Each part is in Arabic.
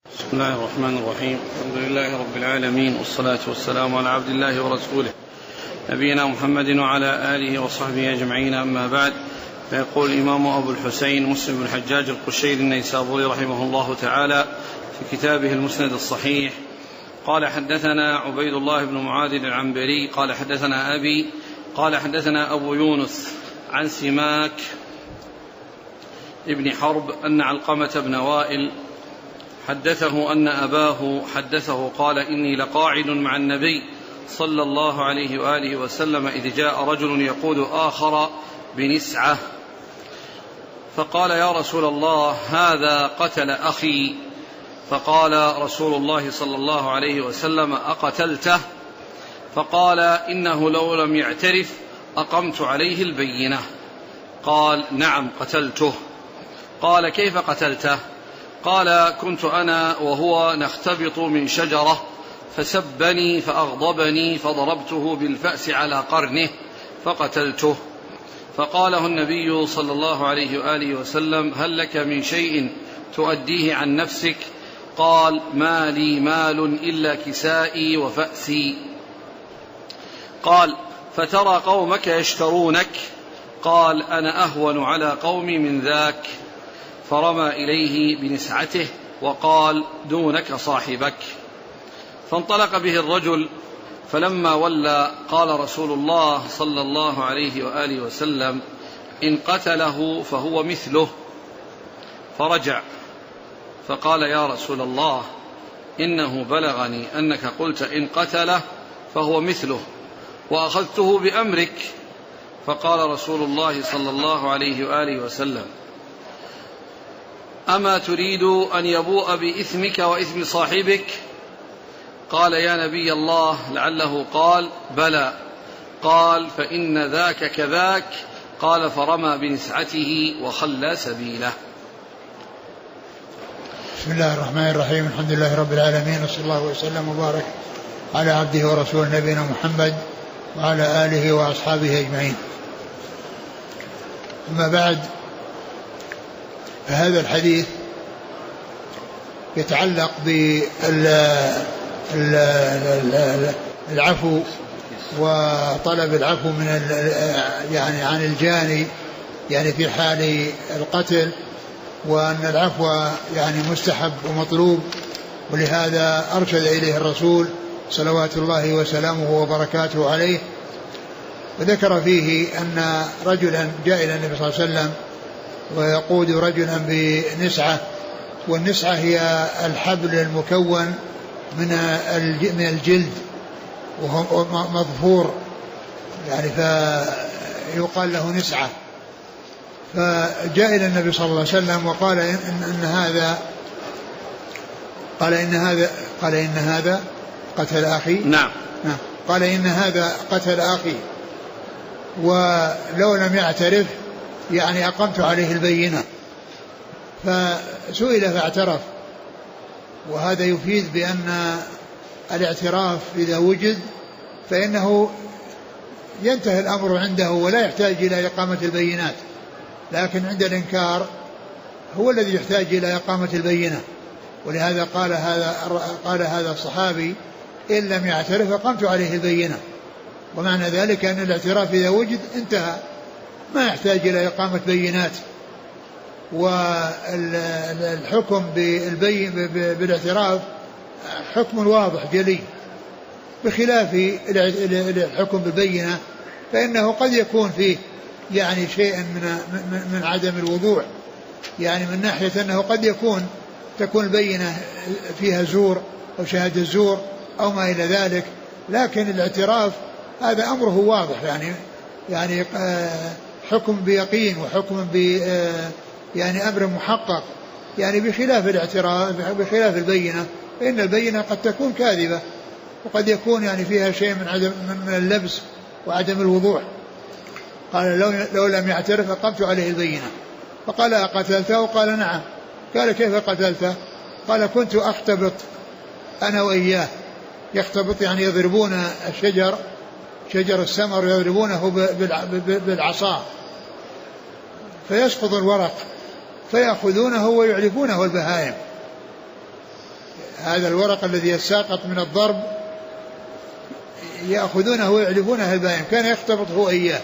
بسم الله الرحمن الرحيم. الحمد لله رب العالمين، والصلاة والسلام على عبد الله ورسوله نبينا محمد وعلى آله وصحبه أجمعين، أما بعد. فيقول الإمام أبو الحسين مسلم بن الحجاج القشيري النيسابوري رحمه الله تعالى في كتابه المسند الصحيح: قال حدثنا عبيد الله بن معاذ العنبري قال حدثنا أبي قال حدثنا أبو يونس عن سماك ابن حرب أن علقمة بن وائل حدثه أن أباه حدثه قال: إني لقاعد مع النبي صلى الله عليه وآله وسلم إذ جاء رجل يقود آخر بنسعة، فقال: يا رسول الله، هذا قتل أخي. فقال رسول الله صلى الله عليه وسلم: أقتلته؟ فقال: إنه لو لم يعترف أقمت عليه البينة. قال: نعم قتلته. قال: كيف قتلته؟ قال: كنت أنا وهو نختبط من شجرة فسبني فأغضبني فضربته بالفأس على قرنه فقتلته. فقاله النبي صلى الله عليه وآله وسلم: هل لك من شيء تؤديه عن نفسك؟ قال: ما لي مال إلا كسائي وفأسي. قال: فترى قومك يشترونك؟ قال: أنا أهون على قومي من ذاك. فرمى إليه بنسعته وقال: دونك صاحبك. فانطلق به الرجل، فلما ولى قال رسول الله صلى الله عليه وآله وسلم: إن قتله فهو مثله. فرجع فقال: يا رسول الله، إنه بلغني أنك قلت إن قتله فهو مثله، وأخذته بأمرك. فقال رسول الله صلى الله عليه وآله وسلم: أما تريد أن يبوء بإثمك وإثم صاحبك؟ قال: يا نبي الله، لعله قال: بلى. قال: فإن ذاك كذاك. قال: فرمى بنسعته وخلى سبيله. بسم الله الرحمن الرحيم. الحمد لله رب العالمين، وصلى الله وسلم وبارك على عبده ورسوله نبينا محمد وعلى آله وأصحابه أجمعين. أما بعد، فهذا الحديث يتعلق بالعفو وطلب العفو من يعني عن الجاني، يعني في حال القتل، وأن العفو يعني مستحب ومطلوب، ولهذا أرشد إليه الرسول صلوات الله وسلامه وبركاته عليه. وذكر فيه أن رجلا جاء إلى النبي صلى الله عليه وسلم ويقود رجلا بنسعة، والنسعة هي الحبل المكون من الجلد وهو مظفور، يعني فيقال له نسعة. فجاء إلى النبي صلى الله عليه وسلم وقال إن هذا قتل أخي. نعم. قال: إن هذا قتل أخي، ولو لم يعترف يعني أقمت عليه البينة. فسئل فاعترف، وهذا يفيد بأن الاعتراف إذا وجد فإنه ينتهي الأمر عنده ولا يحتاج إلى إقامة البينات، لكن عند الإنكار هو الذي يحتاج إلى إقامة البينة. ولهذا قال هذا الصحابي: إن لم يعترف أقمت عليه البينة. ومعنى ذلك أن الاعتراف إذا وجد انتهى، ما يحتاج إلى إقامة بينات. والحكم بالاعتراف حكم واضح جلي، بخلاف الحكم بالبينة فإنه قد يكون فيه يعني شيء من عدم الوضوح، يعني من ناحية أنه قد تكون البينة فيها زور أو شهادة زور أو ما إلى ذلك، لكن الاعتراف هذا أمره واضح، يعني حكم بيقين وحكم يعني أمر محقق، يعني بخلاف الاعتراف بخلاف البينة، فإن البينة قد تكون كاذبة وقد يكون يعني فيها شيء من اللبس وعدم الوضوح. قال: لو لم يعترف أقمت عليه البينة. فقال: أقتلته؟ قال: نعم. قال: كيف قتلته؟ قال: كنت أختبط أنا وإياه. يختبط يعني يضربون شجر السمر، يضربونه بالعصا فيسقط الورق فيأخذونه ويعلفونه البهائم. هذا الورق الذي يتساقط من الضرب يأخذونه ويعلفونه البائن، كان يختلطه إياه،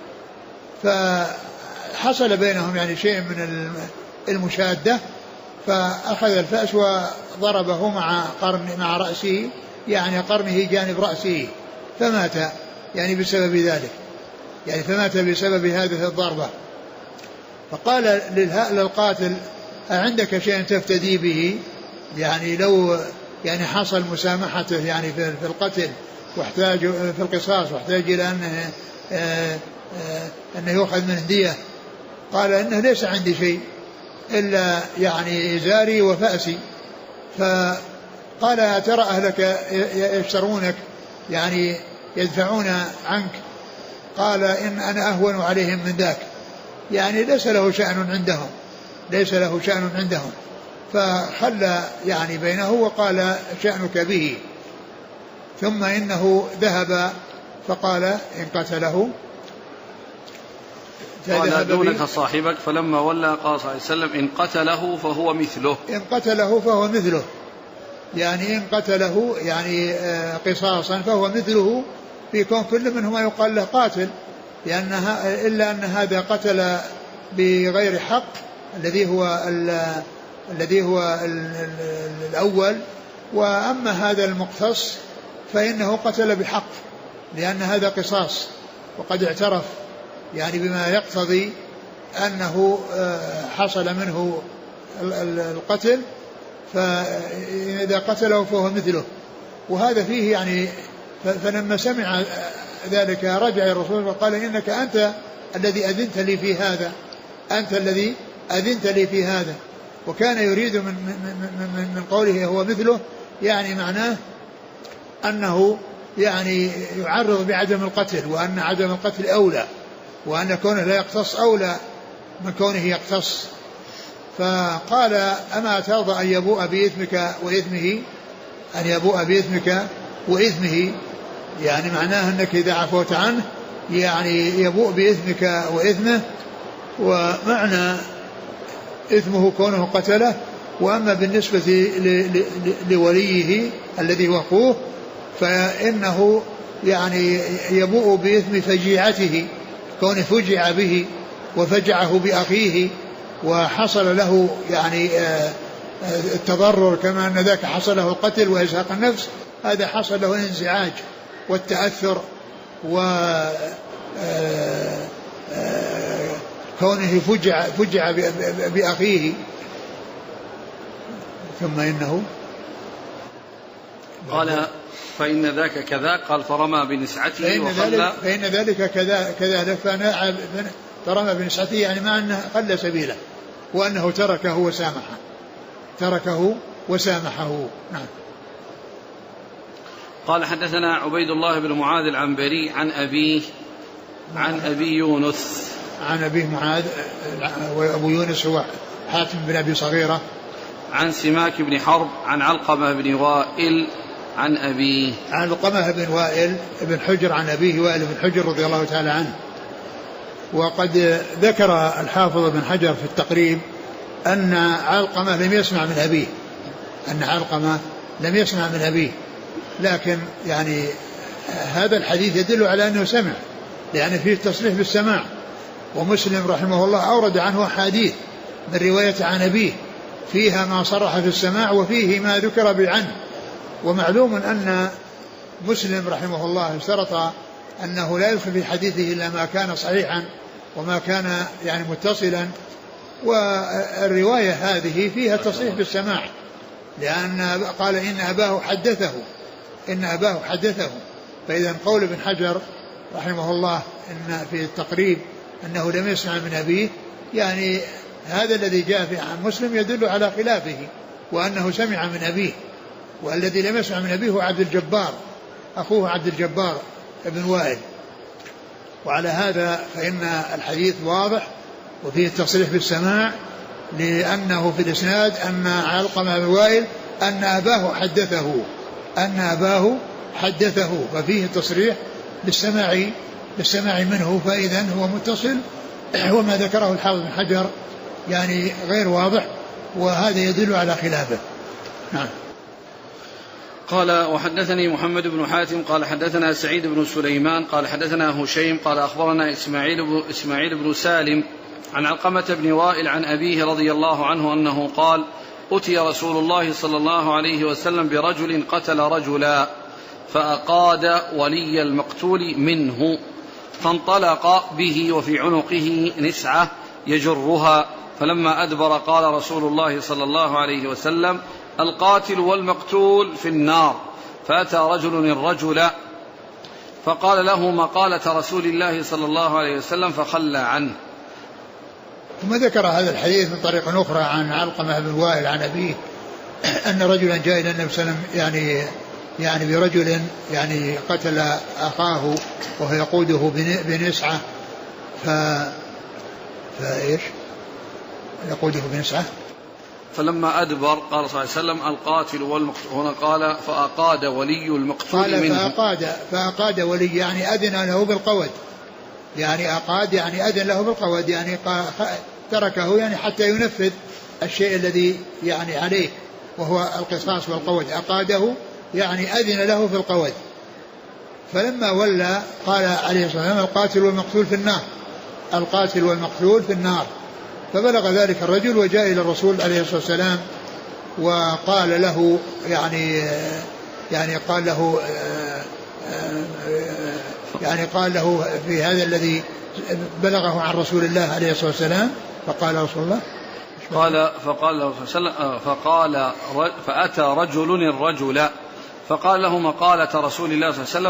فحصل بينهم يعني شيء من المشادة، فأخذ الفأس وضربه مع رأسه، يعني قرنه جانب رأسه، فمات يعني بسبب ذلك، يعني فمات بسبب هذه الضربة. فقال للقاتل أعندك شيء تفتدي به؟ يعني لو يعني حصل مسامحته يعني في القتل واحتاج في القصاص واحتاج إلى أنه يؤخذ منه دية. قال إنه ليس عندي شيء إلا يعني إزاري وفأسي. فقال ترى أهلك يشترونك يعني يدفعون عنك؟ قال إن أنا أهون عليهم من ذاك، يعني ليس له شأن عندهم، ليس له شأن عندهم. فخلى يعني بينه وقال شأنك به. ثم إنه ذهب فقال إن قتله قال دونك صاحبك، فلما ولى قال صلى الله عليه وسلم إن قتله فهو مثله، إن قتله فهو مثله، يعني إن قتله يعني قصاصا فهو مثله في كون كل منهما يقال له قاتل، إلا أن هذا قتل بغير حق الذي هو الأول، وأما هذا المقتص فإنه قتل بحق، لأن هذا قصاص وقد اعترف يعني بما يقتضي أنه حصل منه القتل، فإذا قتله فهو مثله. وهذا فيه يعني فلما سمع ذلك رجع الرسول وقال إنك أنت الذي أذنت لي في هذا، أنت الذي أذنت لي في هذا. وكان يريد من قوله هو مثله يعني معناه أنه يعني يعرض بعدم القتل، وأن عدم القتل أولى، وأن كونه لا يقتص أولى من كونه يقتص. فقال أما ترضى أن يبوء بإثمك وإثمه، أن يبوء بإثمك وإثمه، يعني معناه أنك إذا عفوت عنه يعني يبوء بإثمك وإثمه، ومعنى إثمه كونه قتله. وأما بالنسبة لوليه الذي هو أخوه فإنه يعني يبوء بإثم فجيعته، كونه فجع به وفجعه بأخيه وحصل له يعني التضرر، كما أن ذاك حصل له القتل وإزهاق النفس، هذا حصل له الانزعاج والتأثر كونه فجع بأخيه. ثم إنه قال فإن ذاك كذا، قال فرمى بنسعته وخلى، فإن ذلك كذا فرمى بنسعته، يعني مع أنه خلى سبيله وأنه تركه وسامحه. نعم. قال حدثنا عبيد الله بن معاذ العنبري عن أبيه عن أبي يونس، عن أبيه معاذ وأبو يونس هو حاتم بن أبي صغيرة، عن سماك بن حرب عن علقمة بن وائل عن أبيه، عن علقمة بن وائل بن حجر عن أبيه وائل بن حجر رضي الله تعالى عنه. وقد ذكر الحافظ بن حجر في التقريب أن علقمة لم يسمع من أبيه، أن علقمة لم يسمع من أبيه، لكن يعني هذا الحديث يدل على أنه سمع، لأن فيه تصريح بالسماع. ومسلم رحمه الله أورد عنه أحاديث من رواية عن أبيه فيها ما صرح في السماع وفيه ما ذكر بالعنه. ومعلوم أن مسلم رحمه الله اشترط أنه لا يدخل في حديثه إلا ما كان صحيحا وما كان يعني متصلا، والرواية هذه فيها تصريح بالسماع، لأن قال إن أباه حدثه. فإذا قول ابن حجر رحمه الله إن في التقريب أنه لم يسمع من أبيه، يعني هذا الذي جاء في عن مسلم يدل على خلافه، وأنه سمع من أبيه. والذي لم يسمع من أبيه هو عبد الجبار، أخوه عبد الجبار ابن وائل. وعلى هذا فإن الحديث واضح وفيه التصريح بالسماع، لأنه في الإسناد أن علقمة بن وائل أن أباه حدثه، ففيه التصريح بالسماع منه، فإذا هو متصل. وما ذكره الحافظ بن حجر يعني غير واضح، وهذا يدل على خلافه. نعم. قال وحدثني محمد بن حاتم قال حدثنا سعيد بن سليمان قال حدثنا هشيم قال أخبرنا إسماعيل بن سالم عن علقمة بن وائل عن أبيه رضي الله عنه أنه قال أتي رسول الله صلى الله عليه وسلم برجل قتل رجلا فأقاد ولي المقتول منه فانطلق به وفي عنقه نسعة يجرها، فلما أدبر قال رسول الله صلى الله عليه وسلم القاتل والمقتول في النار. فأتى رجل الرجل فقال له مقالة رسول الله صلى الله عليه وسلم فخلى عنه. ثم ذكر هذا الحديث من طريق أخرى عن علقمة بن وائل عن أبيه أن رجلا جاء إلى النبي صلى الله عليه وسلم يعني برجل يعني قتل أخاه وهو يقوده بنسعة فإيش يقوده بنسعة. فلما أدبر قال صلى الله عليه وسلم القاتل والمقتول، هنا قال فأقاد ولي المقتول منه. فأقاد ولي يعني أذن له بالقود، يعني أقاد يعني أذن له بالقود، يعني تركه يعني حتى ينفذ الشيء الذي يعني عليه وهو القصاص والقود. أقاده يعني أذن له في القود. فلما ولى قال عليه الصلاة والسلام القاتل والمقتول في النار، القاتل والمقتول في النار. فبلغ ذلك الرجل وجاء إلى الرسول عليه الصلاة والسلام وقال له قال له في هذا الذي بلغه عن رسول الله عليه الصلاة والسلام. فقال رسول الله فأتى رجل الرجل فقال له مقالة رسول الله صلى الله عليه وسلم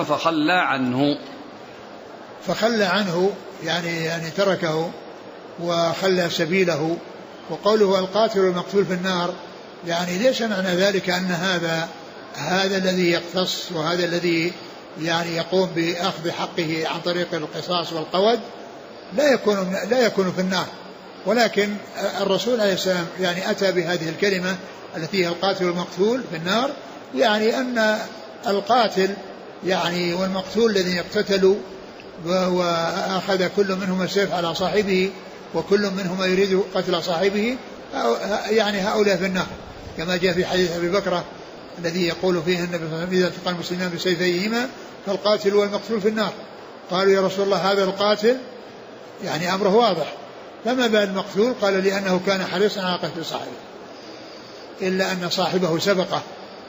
فخلى عنه يعني تركه وخلى سبيله. وقوله القاتل والمقتول في النار يعني ليس معنى ذلك أن هذا الذي يقتص وهذا الذي يعني يقوم بأخذ حقه عن طريق القصاص والقود لا يكون في النار، ولكن الرسول عليه السلام يعني أتى بهذه الكلمة التي هي القاتل والمقتول في النار، يعني أن القاتل يعني والمقتول الذين اقتتلوا وأخذ كل منهما السيف على صاحبه وكل منهما يريد قتل صاحبه يعني هؤلاء في النار، كما جاء في حديث أبي بكرة الذي يقول فيه النبي صلى الله عليه وسلم إذا التقى المسلمان بسيفيهما فالقاتل والمقتول في النار. قالوا يا رسول الله هذا القاتل يعني أمره واضح، فما بال المقتول؟ قال لأنه كان حريصا على قتل صاحبه، إلا أن صاحبه سبقه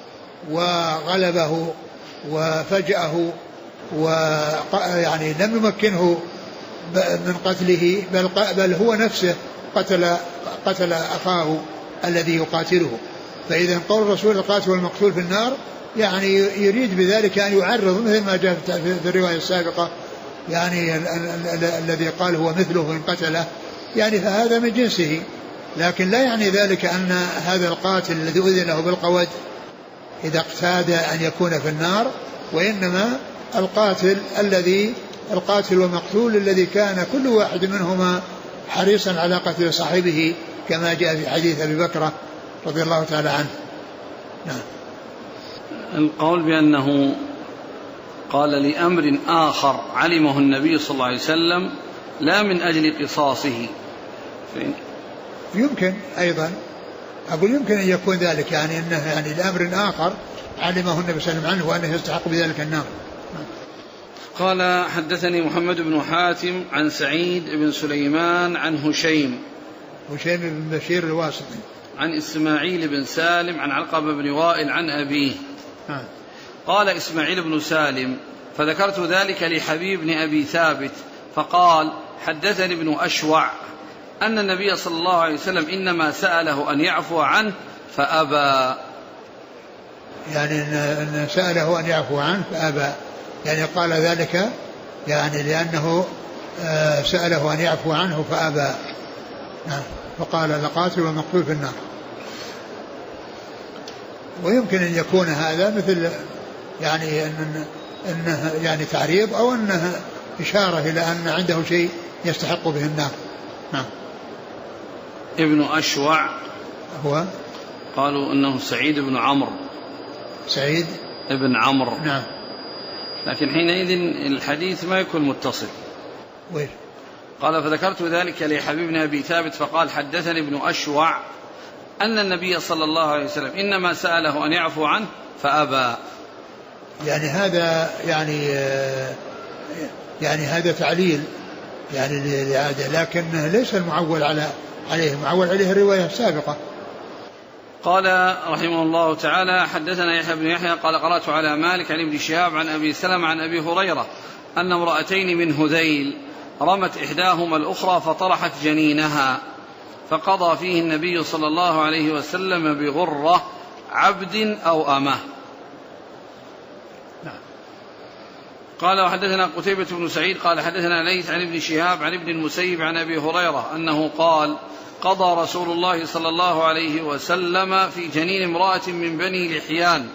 وغلبه وفجأه ويعني لم يمكنه من قتله بل هو نفسه قتل أخاه الذي يقاتله. فإذا قول الرسول القاتل والمقتول في النار يعني يريد بذلك أن يعرض مثل ما جاء في الرواية السابقة يعني الذي قال هو مثله إن قتله، يعني فهذا من جنسه، لكن لا يعني ذلك أن هذا القاتل الذي أذن له بالقود إذا اقتاد أن يكون في النار، وإنما القاتل والمقتول الذي كان كل واحد منهما حريصا على قتل صاحبه كما جاء في حديث أبي بكرة رضي الله تعالى عنه. نعم. القول بأنه قال لأمر آخر علمه النبي صلى الله عليه وسلم لا من أجل قصاصه يمكن أيضا أقول يمكن أن يكون ذلك يعني أنه يعني لأمر آخر علمه النبي صلى الله عليه وسلم عنه وأنه يستحق بذلك النار. قال حدثني محمد بن حاتم عن سعيد بن سليمان عن هشيم بن بشير الواسطي عن إسماعيل بن سالم عن علقمة بن وائل عن أبيه. قال إسماعيل بن سالم فذكرت ذلك لحبيب بن أبي ثابت فقال حدثني ابن أشوع أن النبي صلى الله عليه وسلم إنما سأله أن يعفو عنه فأبى، يعني أن سأله أن يعفو عنه فأبى، يعني قال ذلك يعني لأنه سأله أن يعفو عنه فأبى. فقال القاتل والمقتول في النار. ويمكن أن يكون هذا مثل يعني أنه يعني تعريض أو أنه إشارة إلى أن عنده شيء يستحق به النار. نعم. ابن أشوع هو قالوا أنه سعيد بن عمرو. سعيد ابن عمرو. نعم. لكن حينئذ الحديث ما يكون متصل. وين؟ قال فذكرت ذلك لحبيب بن أبي ثابت فقال حدثني ابن أشوع أن النبي صلى الله عليه وسلم إنما سأله أن يعفو عنه فأبى. يعني هذا يعني هذا تعليل يعني للإعادة، لكن ليس المعول عليه، المعول عليه الرواية السابقة. قال رحمه الله تعالى: حدثنا يحيى بن يحيى قال قرأت على مالك عن ابن شهاب عن أبي سلمة عن أبي هريرة أن امرأتين من هذيل رمت إحداهما الأخرى فطرحت جنينها، فقضى فيه النبي صلى الله عليه وسلم بغرة عبد أو أمه. قال: وحدثنا قتيبة بن سعيد قال حدثنا ليث عن ابن شهاب عن ابن المسيب عن أبي هريرة أنه قال: قضى رسول الله صلى الله عليه وسلم في جنين امرأة من بني لحيان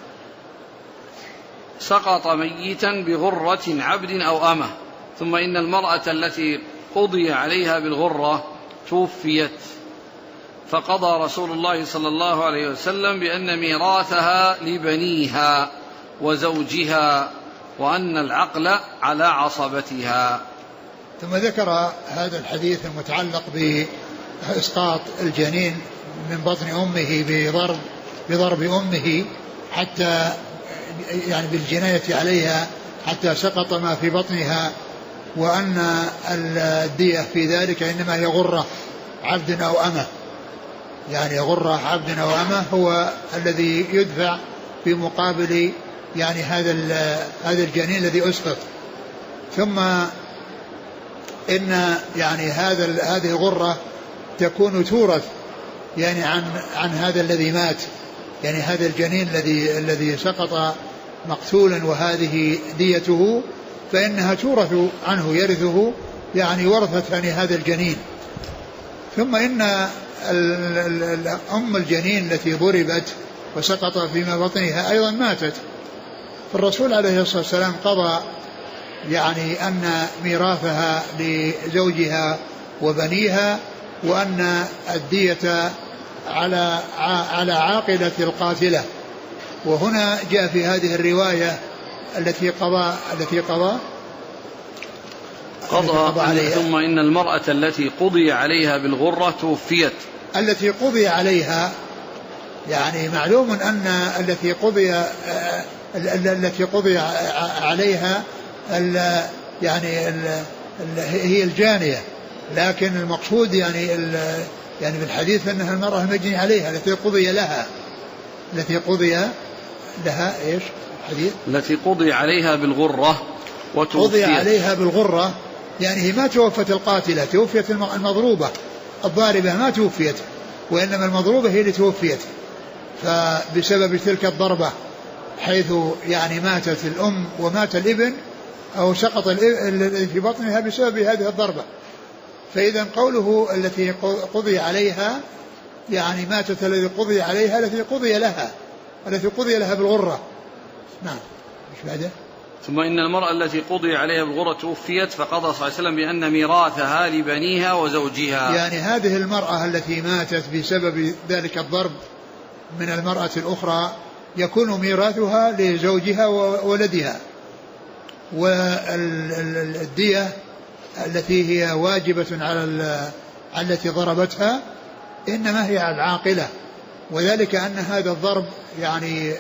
سقط ميتا بغرة عبد أو أمه، ثم إن المرأة التي قضي عليها بالغرة توفيت، فقضى رسول الله صلى الله عليه وسلم بأن ميراثها لبنيها وزوجها وأن العقل على عصبتها. ثم ذكر هذا الحديث المتعلق بإسقاط الجنين من بطن أمه بضرب أمه حتى يعني بالجناية عليها حتى سقط ما في بطنها، وأن الدية في ذلك إنما هي غرة عبد أو أمه، يعني غرة عبد أو أمه هو الذي يدفع في مقابل يعني هذا الجنين الذي أسقط. ثم إن يعني هذه الغرة تكون تورث يعني عن هذا الذي مات، يعني هذا الجنين الذي سقط مقتولا وهذه ديته، فإنها تورث عنه، يرثه يعني ورثة يعني هذا الجنين. ثم إن أم الجنين التي ضربت وسقط فيما بطنها أيضا ماتت، فالرسول عليه الصلاة والسلام قضى يعني أن ميراثها لزوجها وبنيها، وأن الدية على عاقلة القاتلة. وهنا جاء في هذه الرواية التي قضى عليها، ثم إن المرأة التي قضي عليها بالغرة توفيت. التي قضي عليها يعني معلوم أن التي قضي عليها يعني هي الجانية، لكن المقصود يعني في الحديث أنها المرأة المجني عليها التي قضي لها إيش الحديث؟ التي قضي عليها بالغرة وتوفيت. قضي عليها بالغرة يعني هي ما توفت القاتلة، توفيت المضروبة، الضاربة ما توفيت، وإنما المضروبة هي اللي توفيت، فبسبب تلك الضربة حيث يعني ماتت الأم ومات الابن أو سقط الذي في بطنها بسبب هذه الضربة. فإذا قوله التي قضي عليها يعني ماتت الذي قضي عليها التي قضي لها بالغرة. نعم. مش بعده؟ ثم إن المرأة التي قضي عليها بالغرة توفيت، فقضى صلى الله عليه وسلم بأن ميراثها لبنيها وزوجها. يعني هذه المرأة التي ماتت بسبب ذلك الضرب من المرأة الأخرى يكون ميراثها لزوجها وولدها، والدية التي هي واجبة على التي ضربتها إنما هي على العاقلة، وذلك أن هذا الضرب يعني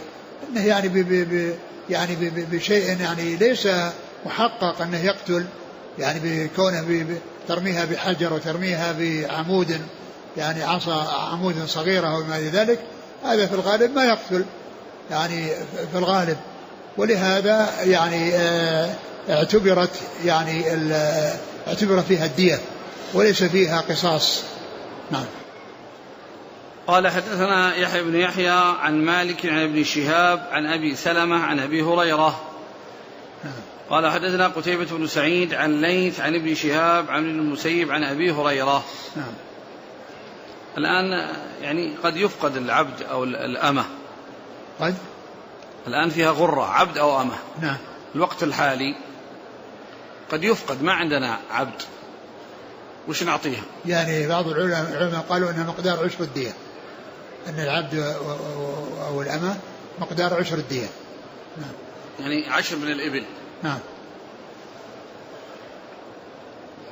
بشيء يعني ليس محقق أنه يقتل، يعني بكونه ترميها بحجر وترميها بعمود يعني عمود صغيرة وما ذلك، هذا في الغالب ما يقتل يعني في الغالب، ولهذا يعني اعتبر فيها الدية وليس فيها قصاص. نعم. قال: حدثنا يحيى بن يحيى عن مالك عن ابن شهاب عن أبي سلمة عن أبي هريرة. قال: حدثنا قتيبة بن سعيد عن ليث عن ابن شهاب عن ابن المسيب عن أبي هريرة. الآن يعني قد يفقد العبد أو الأمة، الآن فيها غرة عبد أو أمة. نعم. الوقت الحالي قد يفقد، ما عندنا عبد، وش نعطيها؟ يعني بعض العلماء قالوا أنها مقدار عشر الدية، أن العبد أو الأمة مقدار عشر الدية. نعم. يعني 10 من الإبل. نعم.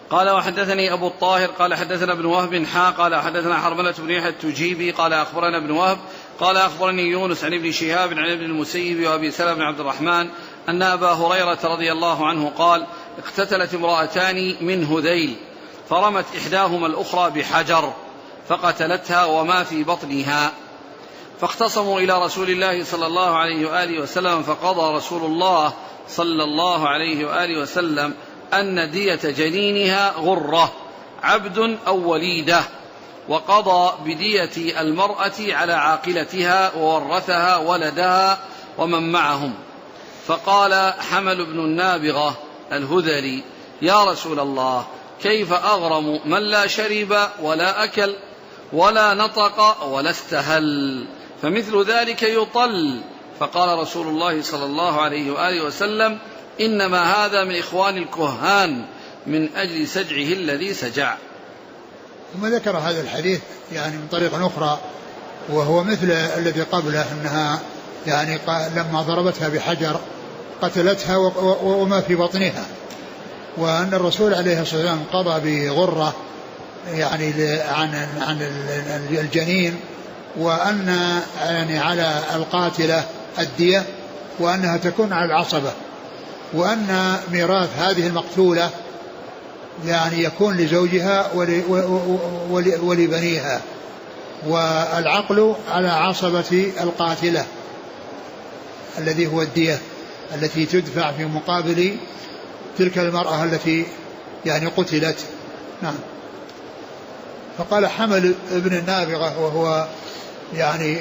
قال وحدثني أبو الطاهر قال حدثنا ابن وهب قال حدثنا حرملة بن يحيى التجيبي قال أخبرنا ابن وهب قال أخبرني يونس عن ابن شهاب عن ابن المسيب وأبي سلمة بن عبد الرحمن أن أبا هريرة رضي الله عنه قال اقتتلت امرأتان من هذيل فرمت إحداهما الأخرى بحجر فقتلتها وما في بطنها، فاختصموا إلى رسول الله صلى الله عليه وآله وسلم، فقضى رسول الله صلى الله عليه وآله وسلم أن دية جنينها غرة عبد أو وليدة، وقضى بدية المرأة على عاقلتها وورثها ولدها ومن معهم. فقال حمل بن النابغة الهذلي يا رسول الله كيف أغرم من لا شرب ولا أكل ولا نطق ولا استهل، فمثل ذلك يطل. فقال رسول الله صلى الله عليه وآله وسلم إنما هذا من إخوان الكهان من أجل سجعه الذي سجع. ثم ذكر هذا الحديث يعني من طريق أخرى وهو مثل الذي قبله، أنها يعني لما ضربتها بحجر قتلتها وما في بطنها، وأن الرسول عليه الصلاة والسلام قضى بغرة يعني عن الجنين، وأن يعني على القاتلة الدية، وأنها تكون على العصبة، وأن ميراث هذه المقتولة يعني يكون لزوجها ولبنيها، والعقل على عصبة القاتلة الذي هو الدية التي تدفع في مقابل تلك المرأة التي يعني قتلت. نعم. فقال حمل ابن النابغة وهو يعني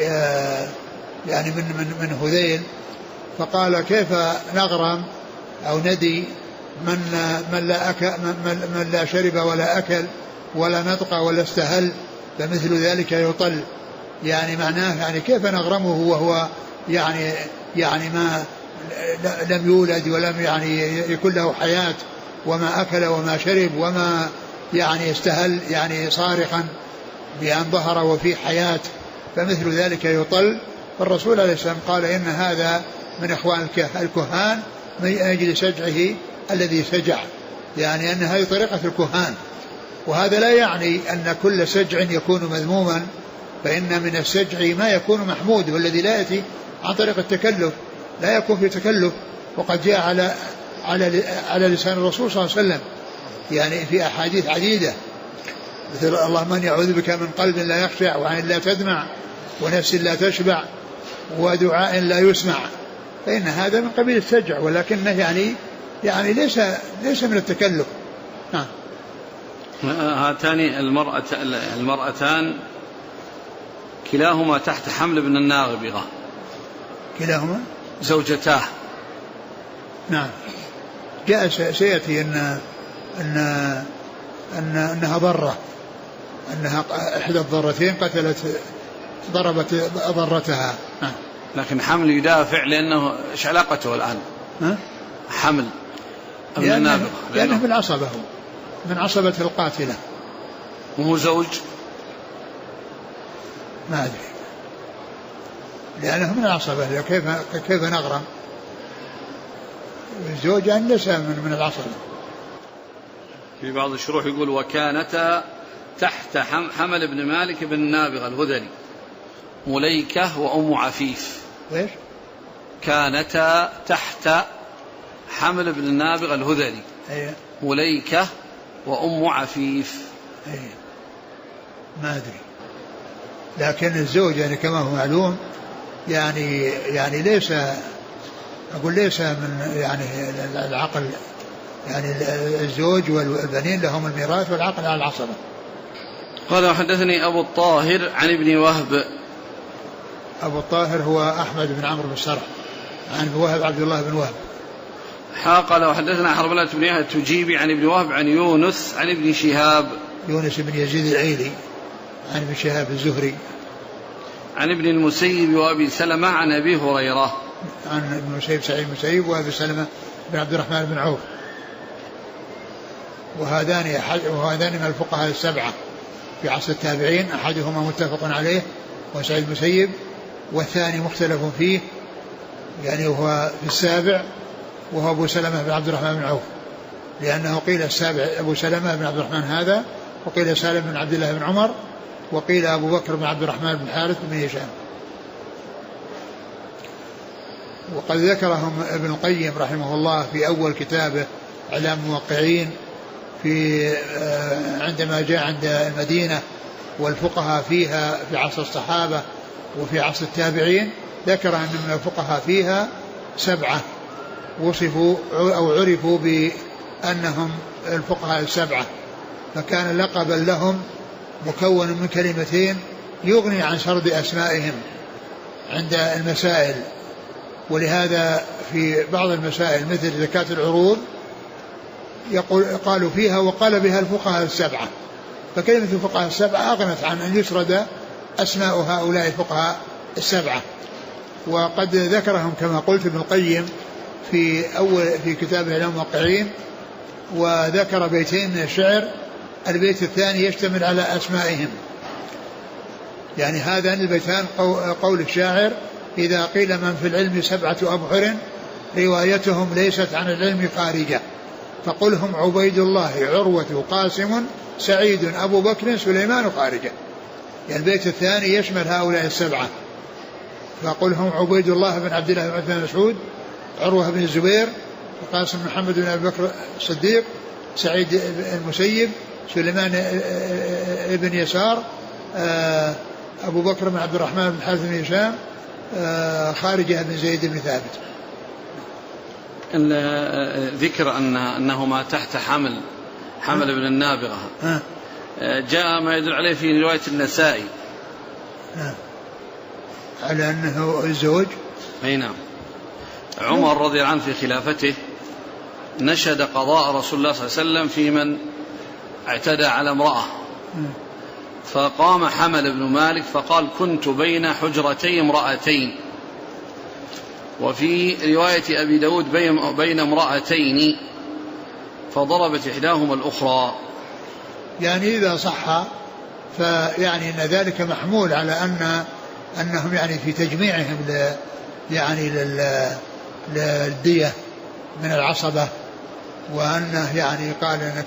من هذيل، فقال كيف نغرم أو ندي من لا شرب ولا أكل ولا نطق ولا استهل، فمثل ذلك يطل. يعني معناه يعني كيف نغرمه وهو يعني ما لم يولد ولم يعني يكون له حياة، وما أكل وما شرب وما يعني استهل يعني صارخا بأن ظهر وفي حياة، فمثل ذلك يطل. فالرسول عليه السلام قال إن هذا من إخوان الكهان من أجل سجعه الذي سجع، يعني أن هذه طريقة الكهان. وهذا لا يعني أن كل سجع يكون مذموما، فإن من السجع ما يكون محمود، والذي لا يأتي عن طريق التكلف، لا يكون في تكلف. وقد جاء على لسان الرسول صلى الله عليه وسلم يعني في أحاديث عديدة، مثل اللهم أني أعوذ بك من قلب لا يخشع وعين لا تدمع ونفس لا تشبع ودعاء لا يسمع، فإن هذا من قبيل السجع، ولكنه يعني ليس من التكلف. نعم. هاتان المرأتان كلاهما تحت حمل ابن النابغة، كلاهما زوجتاه. نعم. جاء سيأتي أنها ضرة، أنها إحدى الضرتين ضربت ضرتها. نعم. لكن حمل يدافع لأنه إيش علاقته الآن؟ حمل ابن النابغة لأنه من عصبه، من عصبة القاتلة، وهو زوج ما أدري، لأنه من العصبة. كيف نغرم الزوج أن ليس من العصبة؟ في بعض الشروح يقول وكانتا تحت حمل بن مالك بن النابغة الهذلي مليكة وأم عفيف. وإيش؟ كانتا تحت حمل بن النابغة الهذلي مليكة وأم عفيف. ما أدري، لكن الزوج يعني كما هو معلوم يعني ليس من يعني العقل، يعني الزوج والبنين لهم الميراث والعقل على العصبة. قال وحدثني أبو الطاهر عن ابن وهب. أبو الطاهر هو أحمد بن عمرو بن سرح عن ابن وهب عبد الله بن وهب. قال وحدثنا حرملة بن يحيى التجيبي عن ابن وهب عن يونس عن ابن شهاب، يونس بن يزيد العيلي عن ابن شهاب الزهري عن ابن المسيب وأبي سلمة عن أبي هريرة، عن ابن المسيب سعيد المسيب وأبي سلمة بن عبد الرحمن بن عوف. وهذان من الفقهاء السبعة في عصر التابعين، أحدهما متفق عليه وسعيد المسيب، والثاني مختلف فيه يعني وهو في السابع، وهو أبو سلمة بن عبد الرحمن بن عوف. لأنه قيل السابع أبو سلمة بن عبد الرحمن هذا، وقيل سالم بن عبد الله بن عمر، وقيل أبو بكر بن عبد الرحمن بن الحارث بن هشام. وقد ذكرهم ابن القيم رحمه الله في أول كتابه إعلام الموقعين عندما جاء عند المدينة والفقهاء فيها في عصر الصحابة وفي عصر التابعين، ذكر أن من الفقهاء فيها 7 وصفوا أو عرفوا بأنهم الفقهاء 7، فكان لقبا لهم مكون من كلمتين يغني عن سرد أسمائهم عند المسائل. ولهذا في بعض المسائل مثل زكاة العروض قالوا فيها وقال بها الفقهاء 7، فكلمة الفقهاء 7 أغنت عن أن يسرد أسماء هؤلاء الفقهاء 7. وقد ذكرهم كما قلت ابن القيم في كتابه إعلام الموقعين، وذكر بيتين من الشعر، البيت الثاني يشتمل على أسمائهم، يعني هذان البيتان قول الشاعر: إذا قيل من في العلم 7 أبحر روايتهم ليست عن العلم خارجة، فقلهم عبيد الله عروة قاسم سعيد أبو بكر سليمان خارجة. يعني البيت الثاني يشمل هؤلاء 7، فقلهم عبيد الله بن عبد الله بن مسعود، عروة بن الزبير، وقاسم محمد بن أبي بكر الصديق، سعيد المسيب، سليمان ابن يسار، أبو بكر بن عبد الرحمن بن حارث بن هشام، خارجة بن زيد بن ثابت. ذكر أنهما تحت حمل بن النابغة، جاء ما يدل عليه في رواية النسائي على أنه الزوج. أي نعم. عمر رضي الله عنه في خلافته نشد قضاء رسول الله صلى الله عليه وسلم في من اعتدى على امرأة، فقام حمل بن مالك فقال: كنت بين حجرتي امرأتين. وفي رواية أبي داود بين امرأتين فضربت إحداهما الأخرى. يعني إذا صح فيعني أن ذلك محمول على أنهم يعني في تجميعهم يعني للدية من العصبة، وأنه يعني قال أن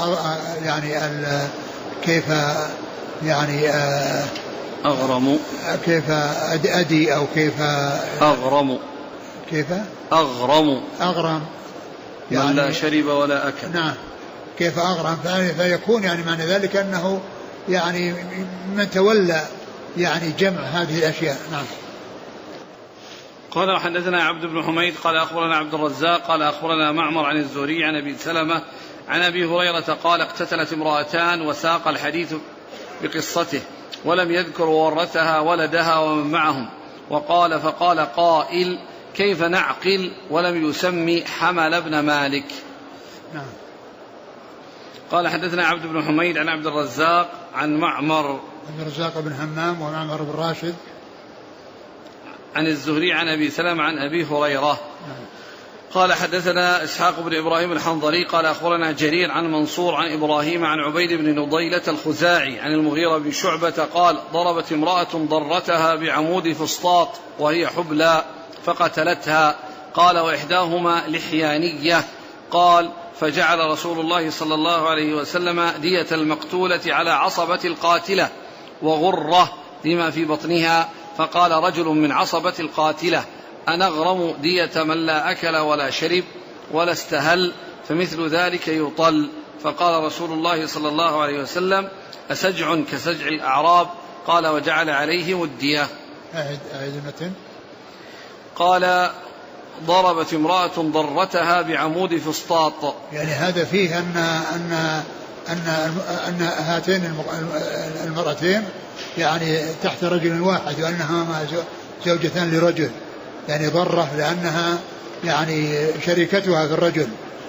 كيف يعني أغرم، كيف أدي أو كيف أغرم، كيف أغرم يعني من لا شرب ولا أكل. نعم، كيف أغرم، فيكون يعني معنى ذلك أنه يعني من تولى يعني جمع هذه الأشياء. نعم. قال: وحدثنا عبد بن حميد قال أخبرنا عبد الرزاق قال أخبرنا معمر عن الزهري عن أبي سلمة عن أبي هريرة قال: اقتتلت امرأتان، وساق الحديث بقصته ولم يذكر وورثها ولدها ومن معهم، وقال: فقال قائل: كيف نعقل؟ ولم يسمي حمل بن مالك. نعم. قال: حدثنا عبد بن حميد عن عبد الرزاق عن معمر، عبد الرزاق بن همام ومعمر بن راشد، عن الزهري عن أبي سلمة عن أبي هريرة. قال: حدثنا إسحاق بن إبراهيم الحنظلي قال أخبرنا جرير عن منصور عن إبراهيم عن عبيد بن نضيلة الخزاعي عن المغيرة بن شعبة قال: ضربت امرأة ضرتها بعمود فسطاط وهي حبلى فقتلتها. قال: وإحداهما لحيانية. قال: فجعل رسول الله صلى الله عليه وسلم دية المقتولة على عصبة القاتلة وغرة لما في بطنها. فقال رجل من عصبة القاتلة: أنغرم دية من لا أكل ولا شرب ولا استهل؟ فمثل ذلك يطل. فقال رسول الله صلى الله عليه وسلم: أسجع كسجع الأعراب؟ قال: وجعل عليهم الدية. قال: ضربت امرأة ضرتها بعمود فسطاط. يعني هذا فيه أن هاتين المرأتين يعني تحت رجل واحد، وأنها زوجتان لرجل، يعني ضرة لأنها يعني شريكتها في الرجل،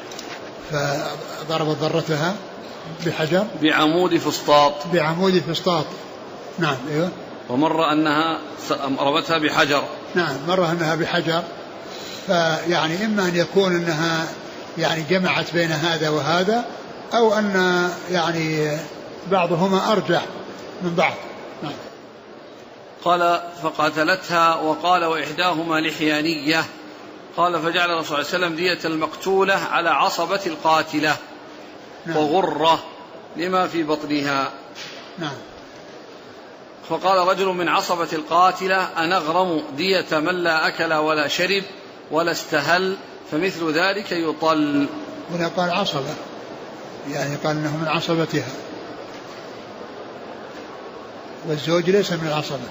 فضربت ضرتها بحجر بعمود فسطاط. نعم. أيوه. ومر أنها ربتها بحجر. نعم، مرة أنها بحجر. فيعني إما أن يكون أنها يعني جمعت بين هذا وهذا، أو أن يعني بعضهما أرجح من بعض. نعم. قال: فقتلتها. وقال: وإحداهما لحيانية. قال فجعل الرسول صلى الله عليه وسلم دية المقتولة على عصبة القاتلة وغرة لما في بطنها. نعم. فقال رجل من عصبة القاتلة أنغرم دية من لا أكل ولا شرب ولا استهل فمثل ذلك يطل. هنا قال عصبة، يعني قال أنه من عصبتها، والزوج ليس من العصبة.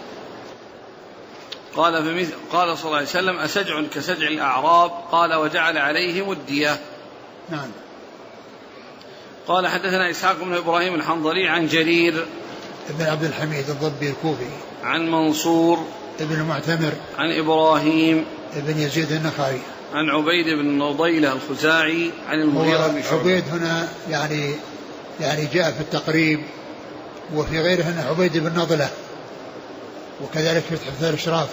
قال صلى الله عليه وسلم أسجع كسجع الأعراب؟ قال وجعل عليهم الدية. نعم. قال حدثنا إسحاق بن إبراهيم الحنظلي عن جرير ابن عبد الحميد الضبي الكوفي عن منصور ابن المعتمر عن إبراهيم ابن يزيد النخعي عن عبيد بن نضيلة الخزاعي عن المغيرة بن شعبة. عبيد هنا يعني جاء في التقريب، وفي غيره هنا عبيد بن نضلة، وكذلك في تحفظ الإشراف،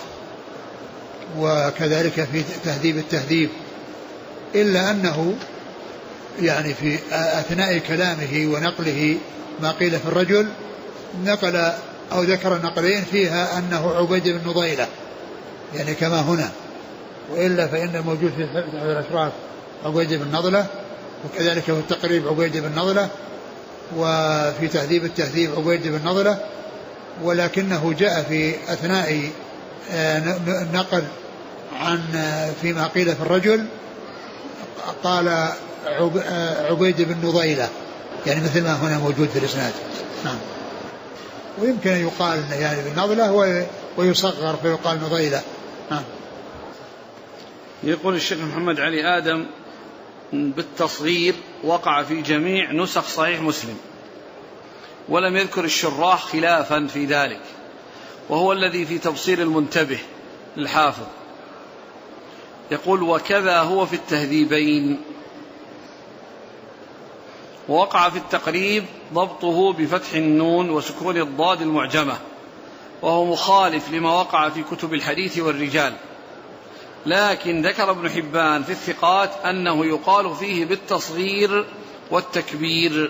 وكذلك في تهذيب التهذيب، إلا أنه يعني في أثناء كلامه ونقله ما قيل في الرجل نقل أو ذكر نقلين فيها أنه عبيد بن نضيلة، يعني كما هنا، وإلا فإن موجود في تحفظ الإشراف عبيد بن نضلة، وكذلك في التقريب عبيد بن نضلة، وفي تهذيب التهذيب عبيد بن نضلة، ولكنه جاء في أثناء نقل عن فيما قيل في الرجل قال عبيد بن نضيلة، يعني مثل ما هنا موجود في الإسناد. نعم. ويمكن أن يقال يعني بالنضلة ويصغر فيقال نضيلة. نعم. يقول الشيخ محمد علي آدم بالتصغير وقع في جميع نسخ صحيح مسلم، ولم يذكر الشراح خلافا في ذلك، وهو الذي في تبصير المنتبه للحافظ. يقول وكذا هو في التهذيبين. ووقع في التقريب ضبطه بفتح النون وسكون الضاد المعجمة، وهو مخالف لما وقع في كتب الحديث والرجال، لكن ذكر ابن حبان في الثقات أنه يقال فيه بالتصغير والتكبير.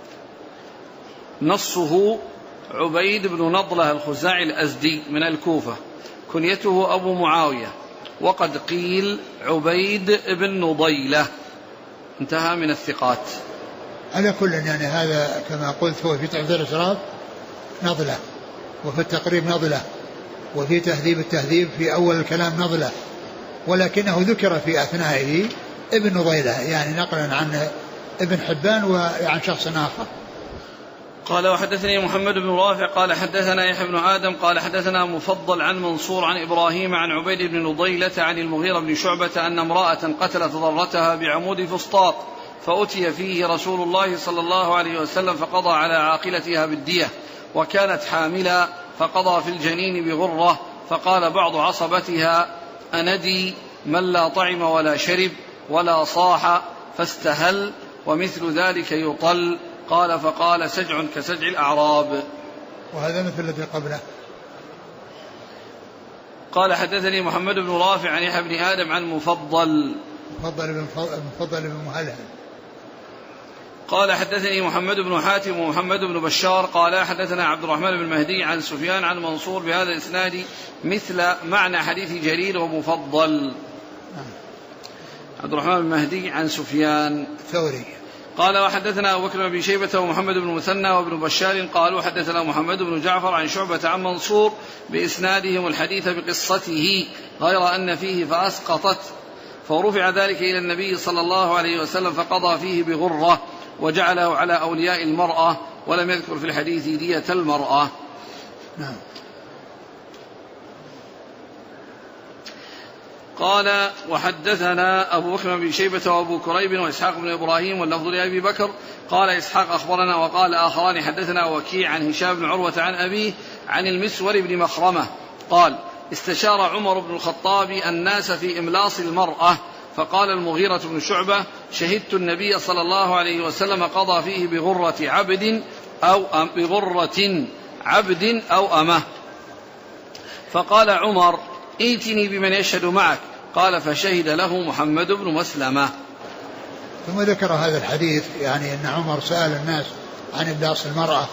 نصه عبيد بن نضلة الخزاعي الأزدي من الكوفة، كنيته أبو معاوية، وقد قيل عبيد بن نضيلة. انتهى من الثقات. على كل يعني هذا كما قلت هو في تحفظ الإشراف نضلة، وفي التقريب نضلة، وفي تهذيب التهذيب في أول الكلام نضلة، ولكنه ذكر في أثنائه ابن نضيلة، يعني نقلا عن ابن حبان وعن شخص آخر. قال وحدثني محمد بن رافع قال حدثنا يحيى بن آدم قال حدثنا مفضل عن منصور عن إبراهيم عن عبيد بن نضيلة عن المغيرة بن شعبة أن امرأة قتلت ضرتها بعمود فسطاط، فأتي فيه رسول الله صلى الله عليه وسلم فقضى على عاقلتها بالدية، وكانت حاملا فقضى في الجنين بغرة، فقال بعض عصبتها أندي من لا طعم ولا شرب ولا صاح فاستهل ومثل ذلك يطل. قال فقال سجع كسجع الأعراب. وهذا مثل الذي قبله. قال حدثني محمد بن رافع عن يحيى بن آدم عن مفضل بن مهلهل قال حدثني محمد بن حاتم ومحمد بن بشار قال حدثنا عبد الرحمن بن مهدي عن سفيان عن منصور بهذا الإسناد مثل معنى حديث جرير ومفضل. عبد الرحمن بن مهدي عن سفيان الثوري قال وحدثنا أبو بكر بن شيبة ومحمد بن مثنى وابن بشار قالوا حدثنا محمد بن جعفر عن شعبة عن منصور بإسنادهم الحديث بقصته، غير أن فيه فأسقطت، فرفع ذلك إلى النبي صلى الله عليه وسلم فقضى فيه بغرة وجعله على أولياء المرأة، ولم يذكر في الحديث دية المرأة. نعم. قال وحدثنا أبو بكر بن شيبة وأبو كريب وإسحاق بن إبراهيم واللفظ لأبي بكر قال إسحاق أخبرنا، وقال آخران حدثنا وكيع عن هشام بن عروة عن أبيه عن المسور بن مخرمة قال استشار عمر بن الخطاب الناس في إملاص المرأة، فقال المغيرة بن شعبة شهدت النبي صلى الله عليه وسلم قضى فيه بغرة عبد أو أمه. فقال عمر ائتني بمن يشهد معك، قال فشهد له محمد بن مسلمة. ثم ذكر هذا الحديث يعني أن عمر سأل الناس عن إملاص المرأة،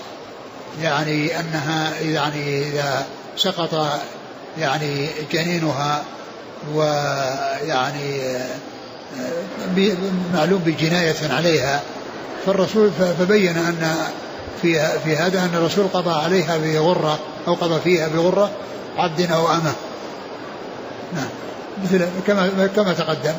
يعني أنها يعني إذا سقط يعني جنينها ويعني معلوم بجناية عليها، فالرسول فبين أن في هذا أن الرسول قضى عليها بغرة أو قضى فيها بغرة عبد أو أمة. نعم مثل كما تقدم.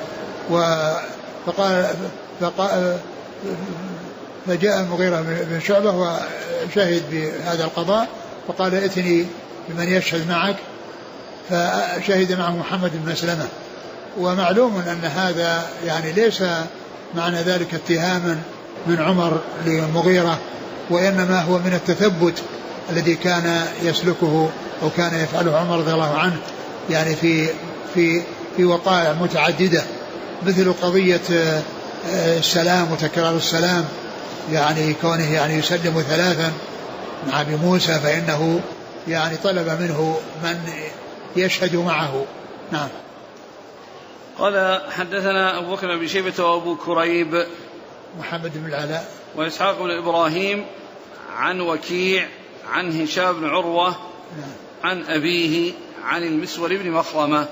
فجاء المغيرة بن شعبة وشهد بهذا القضاء فقال ائتني بمن يشهد معك، فشهد معه محمد بن مسلمة. ومعلوم أن هذا يعني ليس معنى ذلك اتهاما من عمر للمغيرة، وإنما هو من التثبت الذي كان يسلكه أو كان يفعله عمر رضي الله عنه يعني في وقائع متعددة، مثل قضية السلام وتكرار السلام، يعني كونه يعني يسلم ثلاثا مع أبي موسى، فإنه يعني طلب منه من يشهد معه. نعم. قال حدثنا أبو بكر بن شيبة وأبو كريب محمد بن العلاء وإسحاق بن إبراهيم عن وكيع عن هشام بن عروة عن أبيه عن المسور بن مخرمة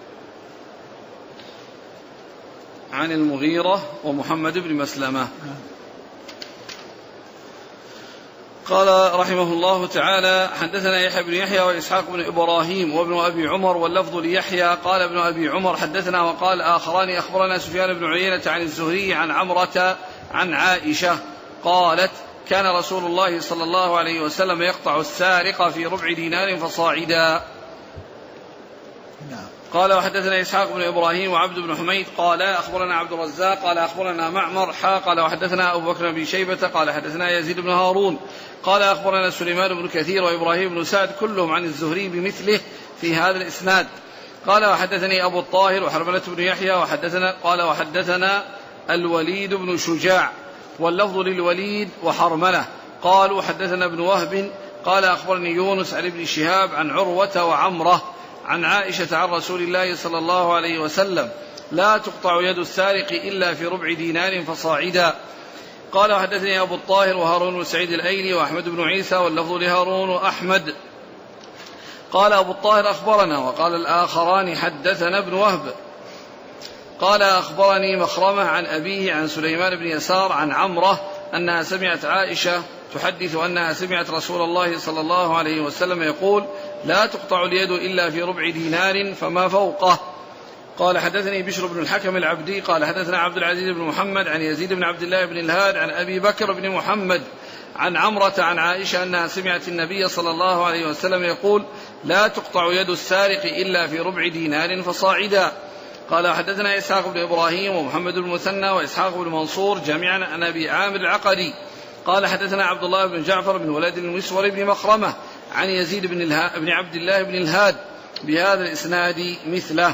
عن المغيرة ومحمد بن مسلمة. قال رحمه الله تعالى حدثنا يحيى بن يحيى وإسحاق بن إبراهيم وابن أبي عمر واللفظ ليحيى قال ابن أبي عمر حدثنا وقال آخران أخبرنا سفيان بن عيينة عن الزهري عن عمرة عن عائشة قالت كان رسول الله صلى الله عليه وسلم يقطع السارق في ربع دينار فصاعدا. قال وحدثنا إسحاق بن إبراهيم وعبد بن حميد قال أخبرنا عبد الرزاق قال أخبرنا معمر قال وحدثنا أبو بكر بن شيبة قال حدثنا يزيد بن هارون قال أخبرنا سليمان بن كثير وإبراهيم بن سعد كلهم عن الزهري بمثله في هذا الإسناد. قال وحدثني أبو الطاهر وحرملة بن يحيى وحدثنا الوليد بن شجاع واللفظ للوليد وحرملة قالوا حدثنا ابن وهب قال أخبرني يونس عن ابن شهاب عن عروة وعمرة عن عائشة عن رسول الله صلى الله عليه وسلم لا تقطع يد السارق إلا في ربع دينار فصاعدا. قال وحدثني أبو الطاهر وهارون بن سعيد الأيلي وأحمد بن عيسى واللفظ لهارون وأحمد. قال أبو الطاهر أخبرنا وقال الآخران حدثنا ابن وهب قال أخبرني مخرمة عن أبيه عن سليمان بن يسار عن عمرة أنها سمعت عائشة تحدث أنها سمعت رسول الله صلى الله عليه وسلم يقول لا تقطع اليد إلا في ربع دينار فما فوقه. قال حدثني بشر بن الحكم العبدي قال حدثنا عبد العزيز بن محمد عن يزيد بن عبد الله بن الهاد عن أبي بكر بن محمد عن عمرة عن عائشة أنها سمعت النبي صلى الله عليه وسلم يقول لا تقطع يد السارق إلا في ربع دينار فصاعدا. قال حدثنا إسحاق بن إبراهيم ومحمد بن المثنى وإسحاق بن منصور جميعا عن أبي عامر العقدي قال حدثنا عبد الله بن جعفر بن ولد المسور بن مخرمة عن يزيد بن عبد الله بن الهاد بهذا الإسناد مثله.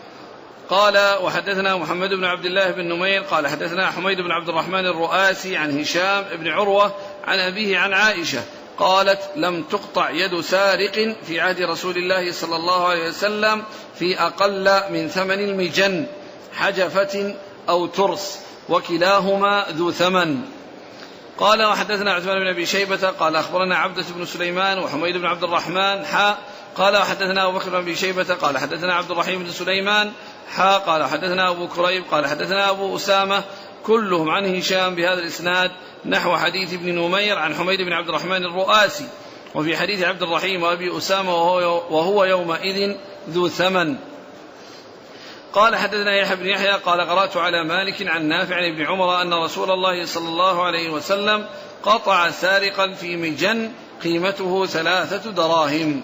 قال وحدثنا محمد بن عبد الله بن نمير قال حدثنا حميد بن عبد الرحمن الرؤاسي عن هشام بن عروة عن أبيه عن عائشة قالت لم تقطع يد سارق في عهد رسول الله صلى الله عليه وسلم في أقل من ثمن المجن حجفة أو ترس وكلاهما ذو ثمن. قال وحدثنا عثمان بن أبي شيبة قال أخبرنا عبدة بن سليمان وحميد بن عبد الرحمن قال وحدثنا أبو بكر بن أبي شيبة قال حدثنا عبد الرحيم بن سليمان قال حدثنا أبو كريب قال حدثنا أبو أسامة كلهم عن هشام بهذا الإسناد نحو حديث ابن نمير عن حميد بن عبد الرحمن الرؤاسي وفي حديث عبد الرحيم وأبي أسامة وهو يومئذ ذو ثمن. قال حدثنا يحيى بن يحيى قال قرأت على مالك عن نافع عن ابن عمر أن رسول الله صلى الله عليه وسلم قطع سارقا في مجن قيمته 3 دراهم.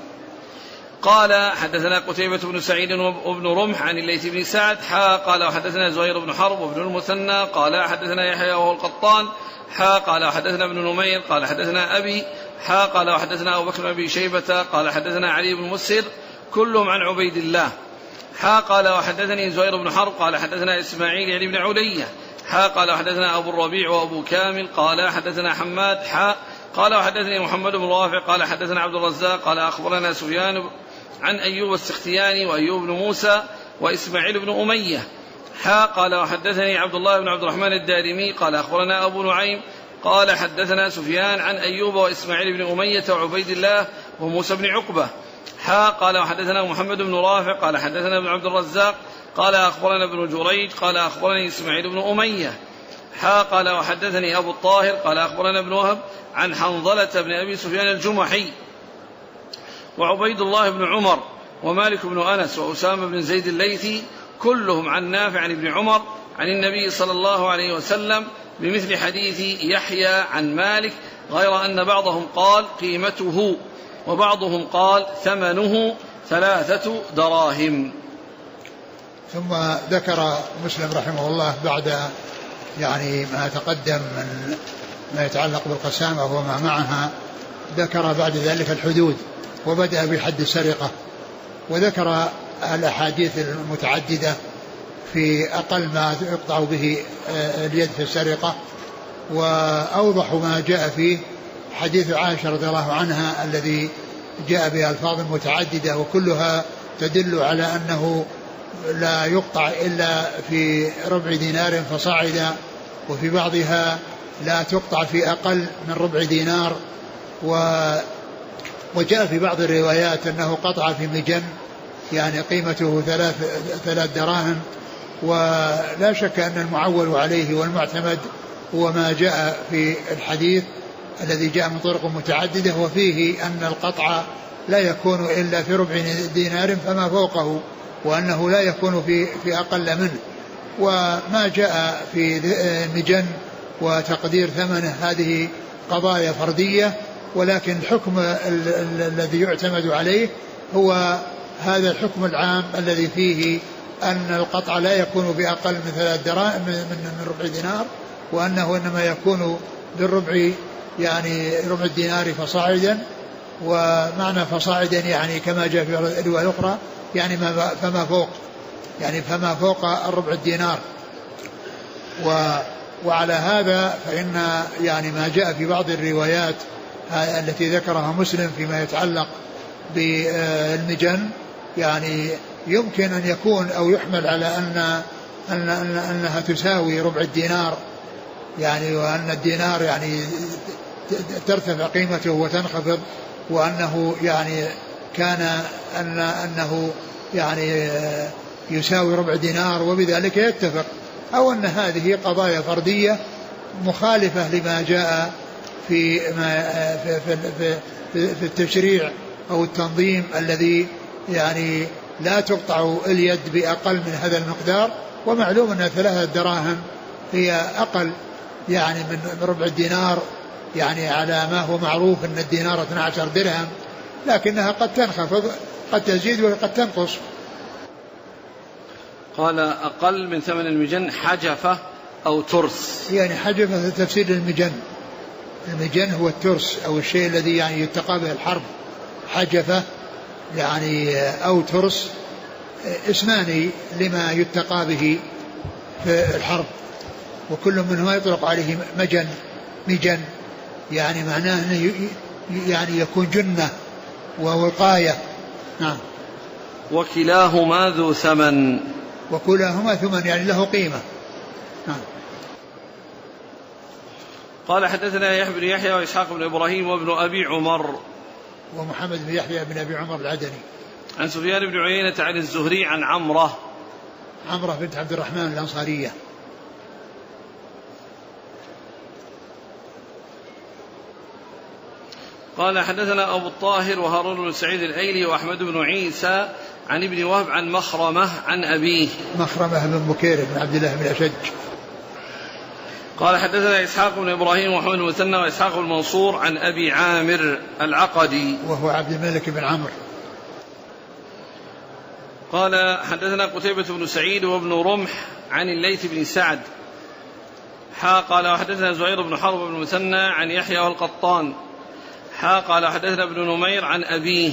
قال حدثنا قتيبة بن سعيد وابن رمح عن الليث بن سعد قال وحدثنا زهير بن حرب وابن المثنى قال حدثنا يحيى وهو القطان قال وحدثنا ابن نمير قال حدثنا أبي قال وحدثنا أبو بكر بن أبي شيبة قال حدثنا علي بن مسهر كلهم عن عبيد الله قال وحدثني زهير بن حرب قال حدثنا إسماعيل يعني بن علية قال وحدثنا أبو الربيع وأبو كامل قال حدثنا حماد قال وحدثني محمد بن رافع قال حدثنا عبد الرزاق قال أخبرنا سفيان عن أيوب السختياني وأيوب بن موسى وإسماعيل بن أمية قال وحدثني عبد الله بن عبد الرحمن الدارمي قال أخبرنا أبو نعيم قال حدثنا سفيان عن أيوب وإسماعيل بن أمية وعبيد الله وموسى بن عقبة قال وحدثنا محمد بن رافع قال حدثنا ابن عبد الرزاق قال أخبرنا ابن جريج قال أخبرني إسماعيل بن أمية قال وحدثني أبو الطاهر قال أخبرنا ابن وهب عن حنظلة بن أبي سفيان الجمحي وعبيد الله بن عمر ومالك بن أنس وأسامة بن زيد الليثي كلهم عن نافع عن ابن عمر عن النبي صلى الله عليه وسلم بمثل حديث يحيى عن مالك، غير أن بعضهم قال قيمته وبعضهم قال ثمنه 3 دراهم. ثم ذكر مسلم رحمه الله بعد يعني ما تقدم من ما يتعلق بالقسامة وما معها، ذكر بعد ذلك الحدود وبدأ بحد السرقة، وذكر الأحاديث المتعددة في أقل ما يقطع به اليد في السرقة، وأوضح ما جاء فيه حديث عائشة رضي الله عنها الذي جاء بألفاظ متعددة وكلها تدل على أنه لا يقطع إلا في ربع دينار فصاعدا، وفي بعضها لا تقطع في أقل من ربع دينار. وجاء في بعض الروايات أنه قطع في مجن يعني قيمته 3 دراهم. ولا شك أن المعول عليه والمعتمد هو ما جاء في الحديث الذي جاء من طرق متعددة، وفيه أن القطع لا يكون إلا في ربع دينار فما فوقه، وأنه لا يكون في أقل منه. وما جاء في مجن وتقدير ثمنه هذه قضايا فردية، ولكن الحكم الذي يعتمد عليه هو هذا الحكم العام الذي فيه أن القطع لا يكون بأقل من 3 دراهم من ربع دينار، وأنه إنما يكون بالربع يعني ربع الدينار فصاعدا. ومعنى فصاعدا يعني كما جاء في الرواية الأخرى يعني فما فوق، يعني فما فوق الربع الدينار. وعلى هذا فإن يعني ما جاء في بعض الروايات التي ذكرها مسلم فيما يتعلق بالمجن يعني يمكن أن يكون أو يحمل على أنها تساوي ربع الدينار، يعني وأن الدينار يعني ترتفع قيمته وتنخفض، وأنه يعني كان أنه يعني يساوي ربع دينار وبذلك يتفق، أو أن هذه قضايا فردية مخالفة لما جاء في التشريع أو التنظيم الذي يعني لا تقطع اليد بأقل من هذا المقدار. ومعلوم أن 3 دراهم هي أقل يعني من ربع الدينار، يعني على ما هو معروف أن الدينار 12 درهم، لكنها قد تنخفض قد تزيد وقد تنقص. قال أقل من ثمن المجن حجفة أو ترس، يعني حجفة تفسير المجن. المجن هو الترس أو الشيء الذي يعني يتقى به الحرب. حجفة يعني أو ترس اسمان لما يتقى به في الحرب، وكل منهما يطلق عليه مجن يعني معناه أنه يعني يكون جنة ووقاية. نعم. وكلاهما ذو ثمن، وكلاهما ثمن يعني له قيمة. نعم. قال حدثنا يحيى بن يحيى وإسحاق بن إبراهيم وابن أبي عمر ومحمد بن يحيى بن أبي عمر العدني عن سفيان بن عيينة عن الزهري عن عمرة بنت عبد الرحمن الأنصارية. قال حدثنا أبو الطاهر وهارون بن سعيد الأيلي وأحمد بن عيسى عن ابن وهب عن مخرمة عن أبيه مخرمة بن بكير بن عبد الله بن أشج. قال حدثنا إسحاق بن إبراهيم ومحمد بن مثنى وإسحاق بن منصور عن أبي عامر العقدي وهو عبد الملك بن عمرو. قال حدثنا قتيبة بن سعيد وابن رمح عن الليث بن سعد قال وحدثنا زهير بن حرب بن مثنى عن يحيى والقطان قال حدثنا ابن نمير عن أبيه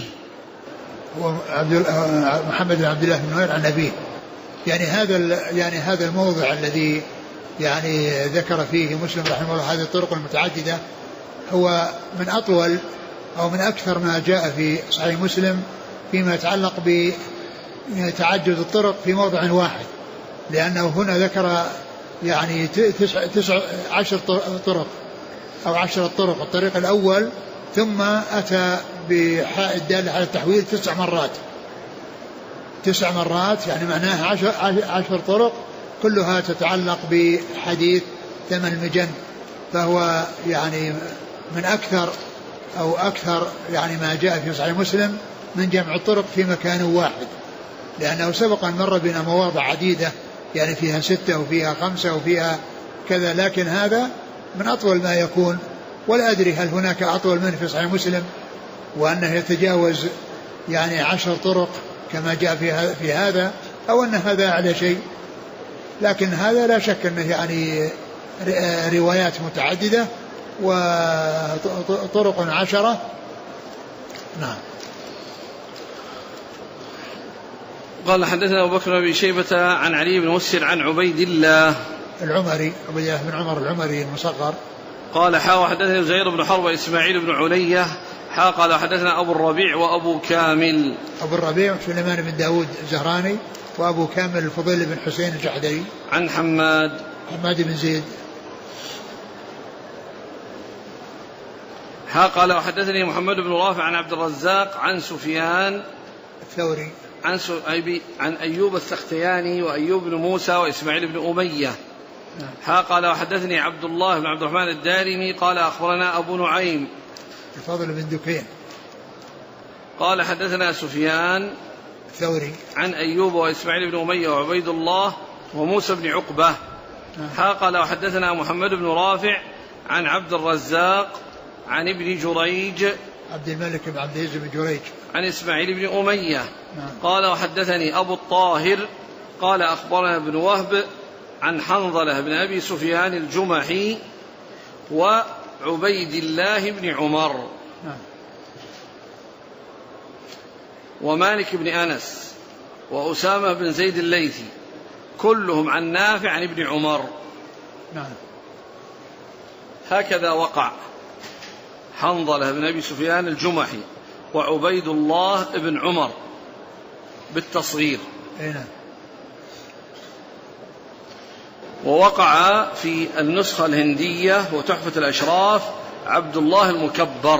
محمد بن عبد الله بن نمير عن أبيه. يعني هذا الموضع الذي يعني ذكر فيه مسلم رحمه الله هذه الطرق المتعددة هو من أطول أو من أكثر ما جاء في صحيح مسلم فيما يتعلق بتعدد الطرق في موضع واحد، لأنه هنا ذكر يعني 10 طرق أو 10 طرق. الطريق الأول ثم أتى بحاء الدالة على التحويل 9 مرات، يعني معناها 10 طرق كلها تتعلق بحديث ثمن المجن، فهو يعني من أكثر يعني ما جاء في صحيح مسلم من جمع الطرق في مكان واحد، لأنه سبق أن مر بنا مواضع عديدة يعني فيها 6 وفيها 5 وفيها كذا، لكن هذا من أطول ما يكون، ولا أدري هل هناك أطول منه في صحيح مسلم وأنه يتجاوز يعني 10 طرق كما جاء في هذا، أو أن هذا على شيء، لكن هذا لا شك أنه يعني روايات متعددة وطرق 10. نعم. قال حدثنا أبو بكر بن شيبة عن علي بن مسهر عن عبيد الله العمري، عبيد الله بن عمر العمري المصغر، قال حدثنا زهير بن حرب وإسماعيل بن علية قال حدثنا أبو الربيع وأبو كامل. أبو الربيع سليمان بن داود الزهراني، وأبو كامل الفضيل بن حسين الجحدري. عن حماد بن زيد. قال وحدثني محمد بن رافع عن عبد الرزاق عن سفيان الثوري عن أيوب السختياني وأيوب بن موسى وإسماعيل بن أمية. قال وحدثني عبد الله بن عبد الرحمن الدارمي قال أخبرنا أبو نعيم الفضل بن دكين قال حدثنا سفيان الثوري عن أيوب وإسماعيل بن أمية وعبيد الله وموسى بن عقبة. قال وحدثنا محمد بن رافع عن عبد الرزاق عن ابن جريج عبد الملك بن عبد العزيز بن جريج عن إسماعيل بن أمية. قال وحدثني أبو الطاهر قال أخبرنا ابن وهب عن حنظلة بن أبي سفيان الجمحي وعبيد الله بن عمر ومالك بن أنس وأسامة بن زيد الليثي كلهم عن نافع عن ابن عمر. هكذا وقع حنظلة بن أبي سفيان الجمحي وعبيد الله بن عمر بالتصغير. ووقع في النسخة الهندية وتحفة الأشراف عبد الله المكبر.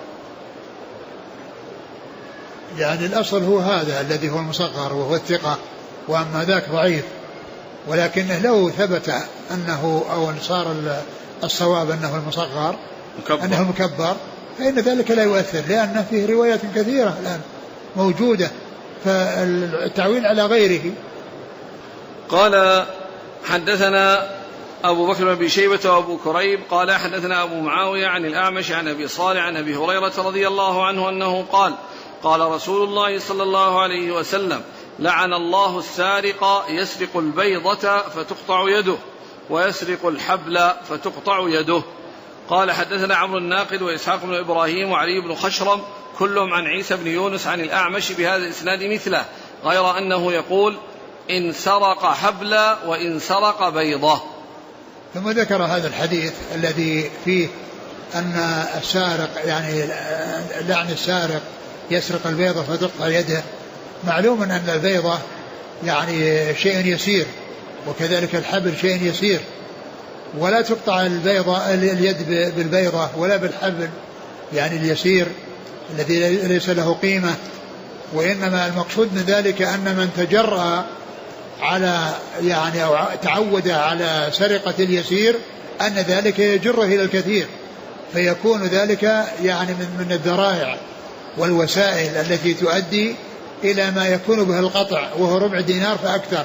يعني الأصل هو هذا الذي هو المصغر وهو الثقة، وأما ذاك ضعيف، ولكنه لو ثبت أنه أو صار الصواب أنه المصغر أنه المكبر فإن ذلك لا يؤثر، لأن فيه روايات كثيرة الآن موجودة، فالتعويل على غيره. قال حدثنا أبو بكر بن أبي شيبة وأبو كريب قال حدثنا أبو معاوية عن الأعمش عن أبي صالح عن أبي هريرة رضي الله عنه أنه قال قال رسول الله صلى الله عليه وسلم لعن الله السارق يسرق البيضة فتقطع يده ويسرق الحبل فتقطع يده. قال حدثنا عمرو الناقد وإسحاق بن إبراهيم وعلي بن خشرم كلهم عن عيسى بن يونس عن الأعمش بهذا الإسناد مثله، غير أنه يقول إن سرق حبل وإن سرق بيضة. ثم ذكر هذا الحديث الذي فيه أن السارق يعني لعن السارق يسرق البيضة فتقطع يده. معلوم أن البيضة يعني شيء يسير، وكذلك الحبل شيء يسير، ولا تقطع اليد بالبيضة ولا بالحبل يعني اليسير الذي ليس له قيمة، وإنما المقصود من ذلك أن من تجرأ على يعني أو تعود على سرقة اليسير أن ذلك يجره إلى الكثير، فيكون ذلك يعني من الذرائع والوسائل التي تؤدي إلى ما يكون به القطع، وهو ربع دينار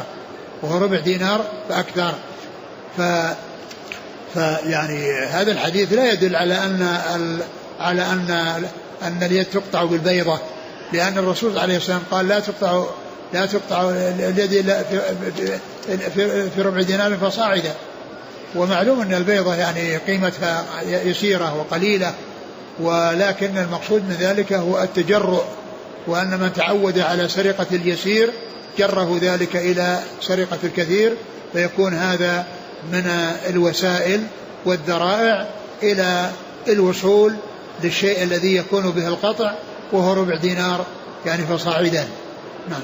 فأكثر. فيعني هذا الحديث لا يدل على أن اليد تقطع بالبيضة، لأن الرسول عليه السلام قال لا تقطع اليد إلا في ربع دينار فصاعدا، ومعلوم أن البيضة يعني قيمتها يسيرة وقليلة، ولكن المقصود من ذلك هو التجرؤ، وأن من تعود على سرقة اليسير جره ذلك إلى سرقة الكثير، فيكون هذا من الوسائل والذرائع إلى الوصول للشيء الذي يكون به القطع، وهو ربع دينار يعني فصاعدا. نعم.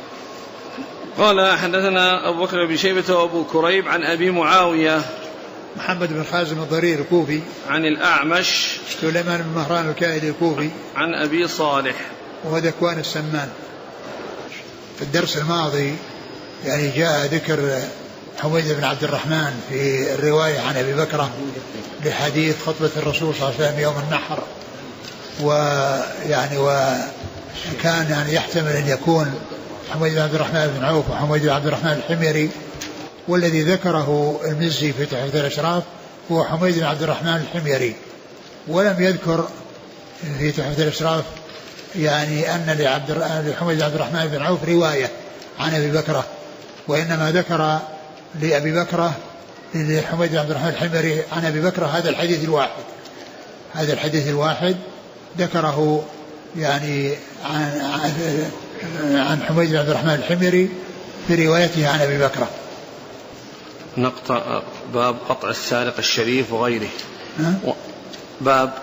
قال حدثنا أبو بكر بن شيبة وأبو كريب عن أبي معاوية محمد بن خازم الضرير الكوفي. عن الأعمش سليمان بن مهران الكائدي الكوفي. عن أبي صالح وهو ذكوان السمان. في الدرس الماضي يعني جاء ذكر حميد بن عبد الرحمن في الرواية عن أبي بكرة لحديث خطبة الرسول صلى الله عليه وسلم يوم النحر، وكان يعني يحتمل أن يكون حميد بن عبد الرحمن بن عوف وحميد بن عبد الرحمن الحميري، والذي ذكره المزي في تحفة الأشراف هو حميد بن عبد الرحمن الحميري، ولم يذكر في تحفة الأشراف يعني أن لحميد بن عبد الرحمن بن عوف رواية عن أبي بكرة، وإنما ذكر لأبي بكرة لحميد بن عبد الرحمن الحميري عن أبي بكرة هذا الحديث الواحد ذكره يعني عن حميد بن عبد الرحمن الحميري في روايته عن أبي بكرة. نقطع باب قطع السارق الشريف وغيره. باب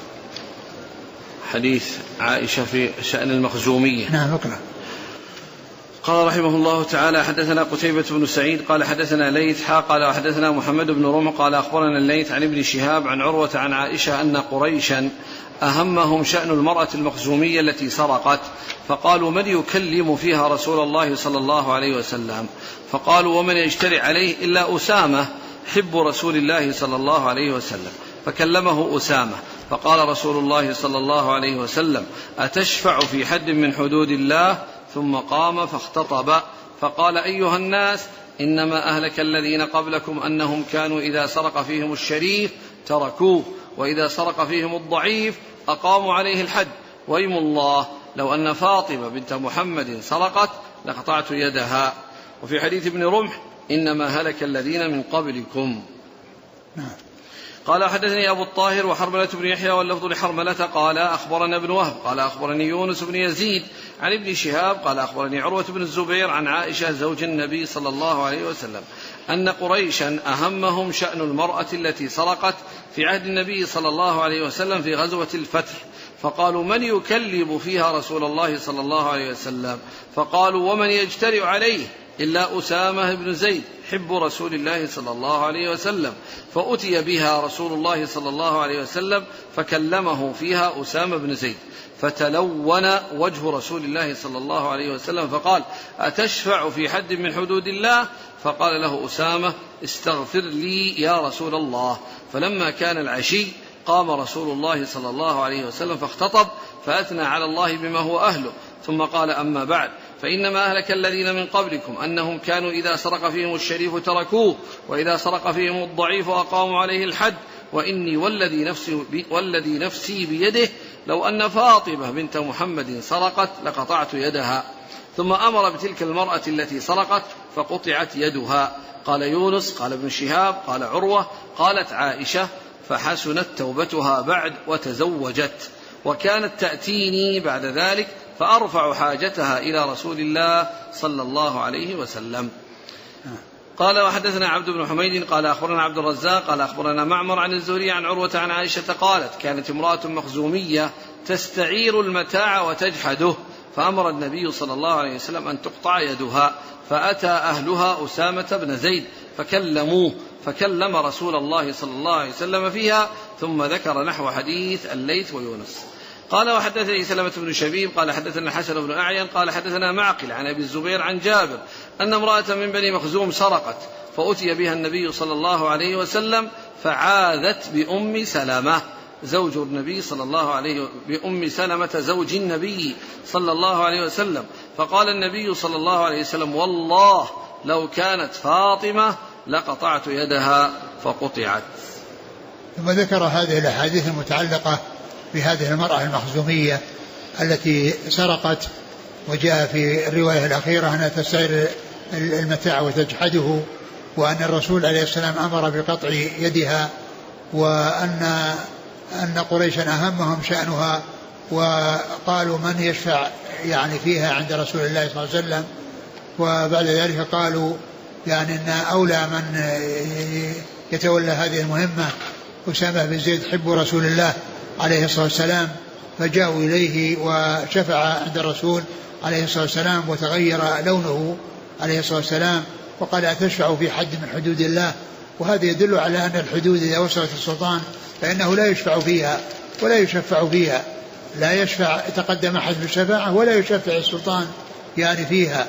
حديث عائشة في شأن المخزومية. نعم اقرأ. قال رحمه الله تعالى: حدثنا قتيبة بن سعيد قال حدثنا ليث قال وحدثنا محمد بن رمح قال أخبرنا الليث عن ابن شهاب عن عروة عن عائشة أن قريشا أهمهم شأن المرأة المخزومية التي سرقت، فقالوا: من يكلم فيها رسول الله صلى الله عليه وسلم؟ فقالوا: ومن يجترئ عليه إلا أسامة حب رسول الله صلى الله عليه وسلم. فكلمه أسامة فقال رسول الله صلى الله عليه وسلم: أتشفع في حد من حدود الله؟ ثم قام فاختطب فقال: أيها الناس، إنما أهلك الذين قبلكم أنهم كانوا إذا سرق فيهم الشريف تركوه، وإذا سرق فيهم الضعيف أقاموا عليه الحد، ويم الله لو أن فاطمة بنت محمد سرقت لقطعت يدها. وفي حديث ابن رمح: إنما هلك الذين من قبلكم. قال: حدثني أبو الطاهر وحرملة بن يحيى واللفظ لحرملة قال أخبرنا ابن وهب قال أخبرني يونس بن يزيد عن ابن شهاب قال أخبرني عروة بن الزبير عن عائشة زوج النبي صلى الله عليه وسلم أن قريشا أهمهم شأن المرأة التي سرقت في عهد النبي صلى الله عليه وسلم في غزوة الفتح، فقالوا: من يكلم فيها رسول الله صلى الله عليه وسلم؟ فقالوا: ومن يجترئ عليه إلا أسامة بن زيد حب رسول الله صلى الله عليه وسلم. فأتي بها رسول الله صلى الله عليه وسلم فكلمه فيها أسامة بن زيد، فتلون وجه رسول الله صلى الله عليه وسلم فقال: أتشفع في حد من حدود الله؟ فقال له أسامة: استغفر لي يا رسول الله. فلما كان العشي قام رسول الله صلى الله عليه وسلم فاختطب فأثنى على الله بما هو أهله، ثم قال: أما بعد، فإنما أهلك الذين من قبلكم أنهم كانوا إذا سرق فيهم الشريف تركوه، وإذا سرق فيهم الضعيف أقاموا عليه الحد، وإني والذي نفسي بيده لو أن فاطمة بنت محمد سرقت لقطعت يدها. ثم أمر بتلك المرأة التي سرقت فقطعت يدها. قال يونس قال ابن شهاب قال عروة قالت عائشة: فحسنت توبتها بعد وتزوجت، وكانت تأتيني بعد ذلك فأرفع حاجتها إلى رسول الله صلى الله عليه وسلم. قال: وحدثنا عبد بن حميد قال أخبرنا عبد الرزاق قال أخبرنا معمر عن الزهري عن عروة عن عائشة قالت: كانت امرأة مخزومية تستعير المتاع وتجحده، فأمر النبي صلى الله عليه وسلم أن تقطع يدها، فأتى أهلها أسامة بن زيد فكلموه، فكلم رسول الله صلى الله عليه وسلم فيها، ثم ذكر نحو حديث الليث ويونس. قال: وحدثني سلمة بن شبيب قال حدثنا الحسن بن أعين قال حدثنا معقل عن أبي الزبير عن جابر أن امرأة من بني مخزوم سرقت، فأتي بها النبي صلى الله عليه وسلم فعاذت بأم سلمة زوج النبي صلى الله عليه بأم سلمة زوج النبي صلى الله عليه وسلم، فقال النبي صلى الله عليه وسلم: والله لو كانت فاطمة لقطعت يدها، فقطعت. ثم ذكر هذه الأحاديث المتعلقة بهذه المرأة المخزومية التي سرقت، وجاء في الرواية الأخيرة أنها تستعير المتاع وتجحده، وأن الرسول عليه السلام أمر بقطع يدها، وأن قريشا أهمهم شأنها، وقالوا: من يشفع يعني فيها عند رسول الله صلى الله عليه وسلم؟ وبعد ذلك قالوا يعني أن أولى من يتولى هذه المهمة أسامة بن زيد حب رسول الله عليه الصلاة والسلام، فجاءوا إليه وشفع عند الرسول عليه الصلاة والسلام وتغير لونه عليه الصلاة والسلام، وقال: أتشفع في حد من حدود الله؟ وهذا يدل على أن الحدود إذا وصلت السلطان فإنه لا يشفع فيها ولا يشفع فيها، لا يشفع يتقدم أحد بالشفاعة ولا يشفع السلطان يعني فيها.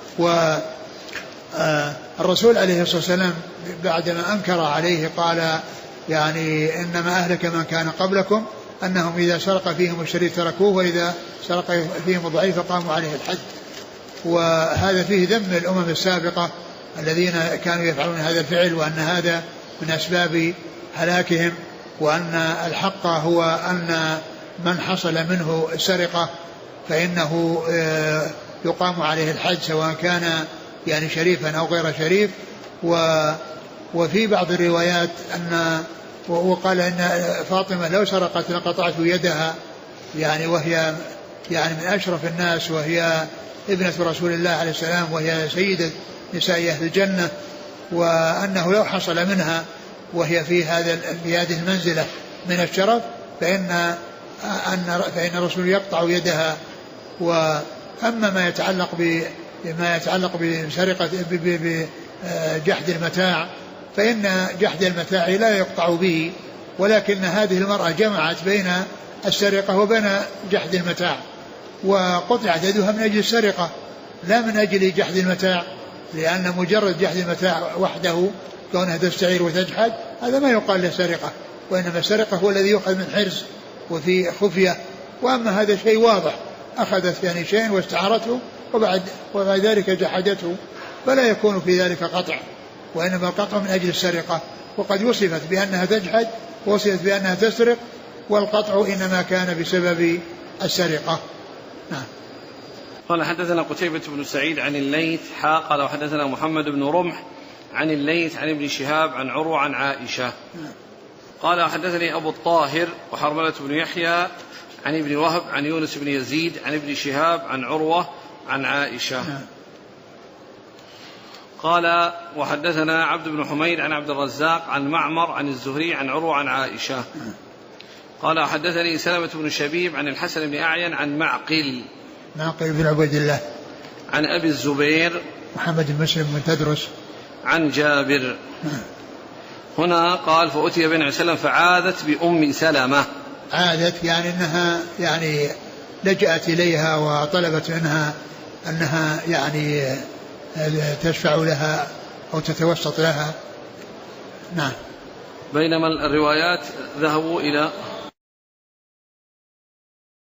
والرسول عليه الصلاة والسلام بعدما أنكر عليه قال يعني إنما أهلك من كان قبلكم أنهم إذا سرق فيهم الشريف تركوه وإذا سرق فيهم الضعيف فقاموا عليه الحد. وهذا فيه ذم الأمم السابقة الذين كانوا يفعلون هذا الفعل، وأن هذا من أسباب هلاكهم، وأن الحق هو أن من حصل منه السرقة فإنه يقام عليه الحد سواء كان يعني شريفا أو غير شريف. وفي بعض الروايات أن وقال إن فاطمة لو سرقت لقطعت يدها، يعني وهي يعني من أشرف الناس، وهي ابنة رسول الله عليه السلام، وهي سيدة نساء أهل الجنة، وأنه لو حصل منها وهي في هذه المنزلة من الشرف فإن الرسول يقطع يدها. وأما ما يتعلق بسرقة بجحد المتاع فإن جحد المتاع لا يقطع به، ولكن هذه المرأة جمعت بين السرقة وبين جحد المتاع، وقطع يدها من أجل السرقة لا من أجل جحد المتاع، لأن مجرد جحد المتاع وحده كونها تستعير وتجحد هذا ما يقال له سرقة، وإنما السرقة هو الذي يؤخذ من حرص وفي خفية. وأما هذا شيء واضح، أخذت يعني شيء واستعارته وبعد ذلك جحدته، فلا يكون في ذلك قطع، وإنما القطع من أجل السرقة. وقد وصفت بأنها تجحد ووصفت بأنها تسرق، والقطع إنما كان بسبب السرقة. نعم. قال حدثنا قتيبة بن سعيد عن الليث قال وحدثنا محمد بن رمح عن الليث عن ابن شهاب عن عروة عن عائشة قال حدثني أبو الطاهر وحرملة بن يحيى عن ابن وهب عن يونس بن يزيد عن ابن شهاب عن عروة عن عائشة. قال وحدثنا عبد بن حميد عن عبد الرزاق عن معمر عن الزهري عن عروة عن عائشة قال حدثني سلمة بن شبيب عن الحسن بن أعين عن معقل بن عبيد الله عن أبي الزبير محمد بن مسلم بن تدرس عن جابر. هنا قال فأتي بن عليه وسلم فعاذت بأم سلمة. عادت يعني أنها يعني لجأت إليها وطلبت منها أنها يعني تشفع لها أو تتوسط لها. نعم. بينما الروايات ذهبوا إلى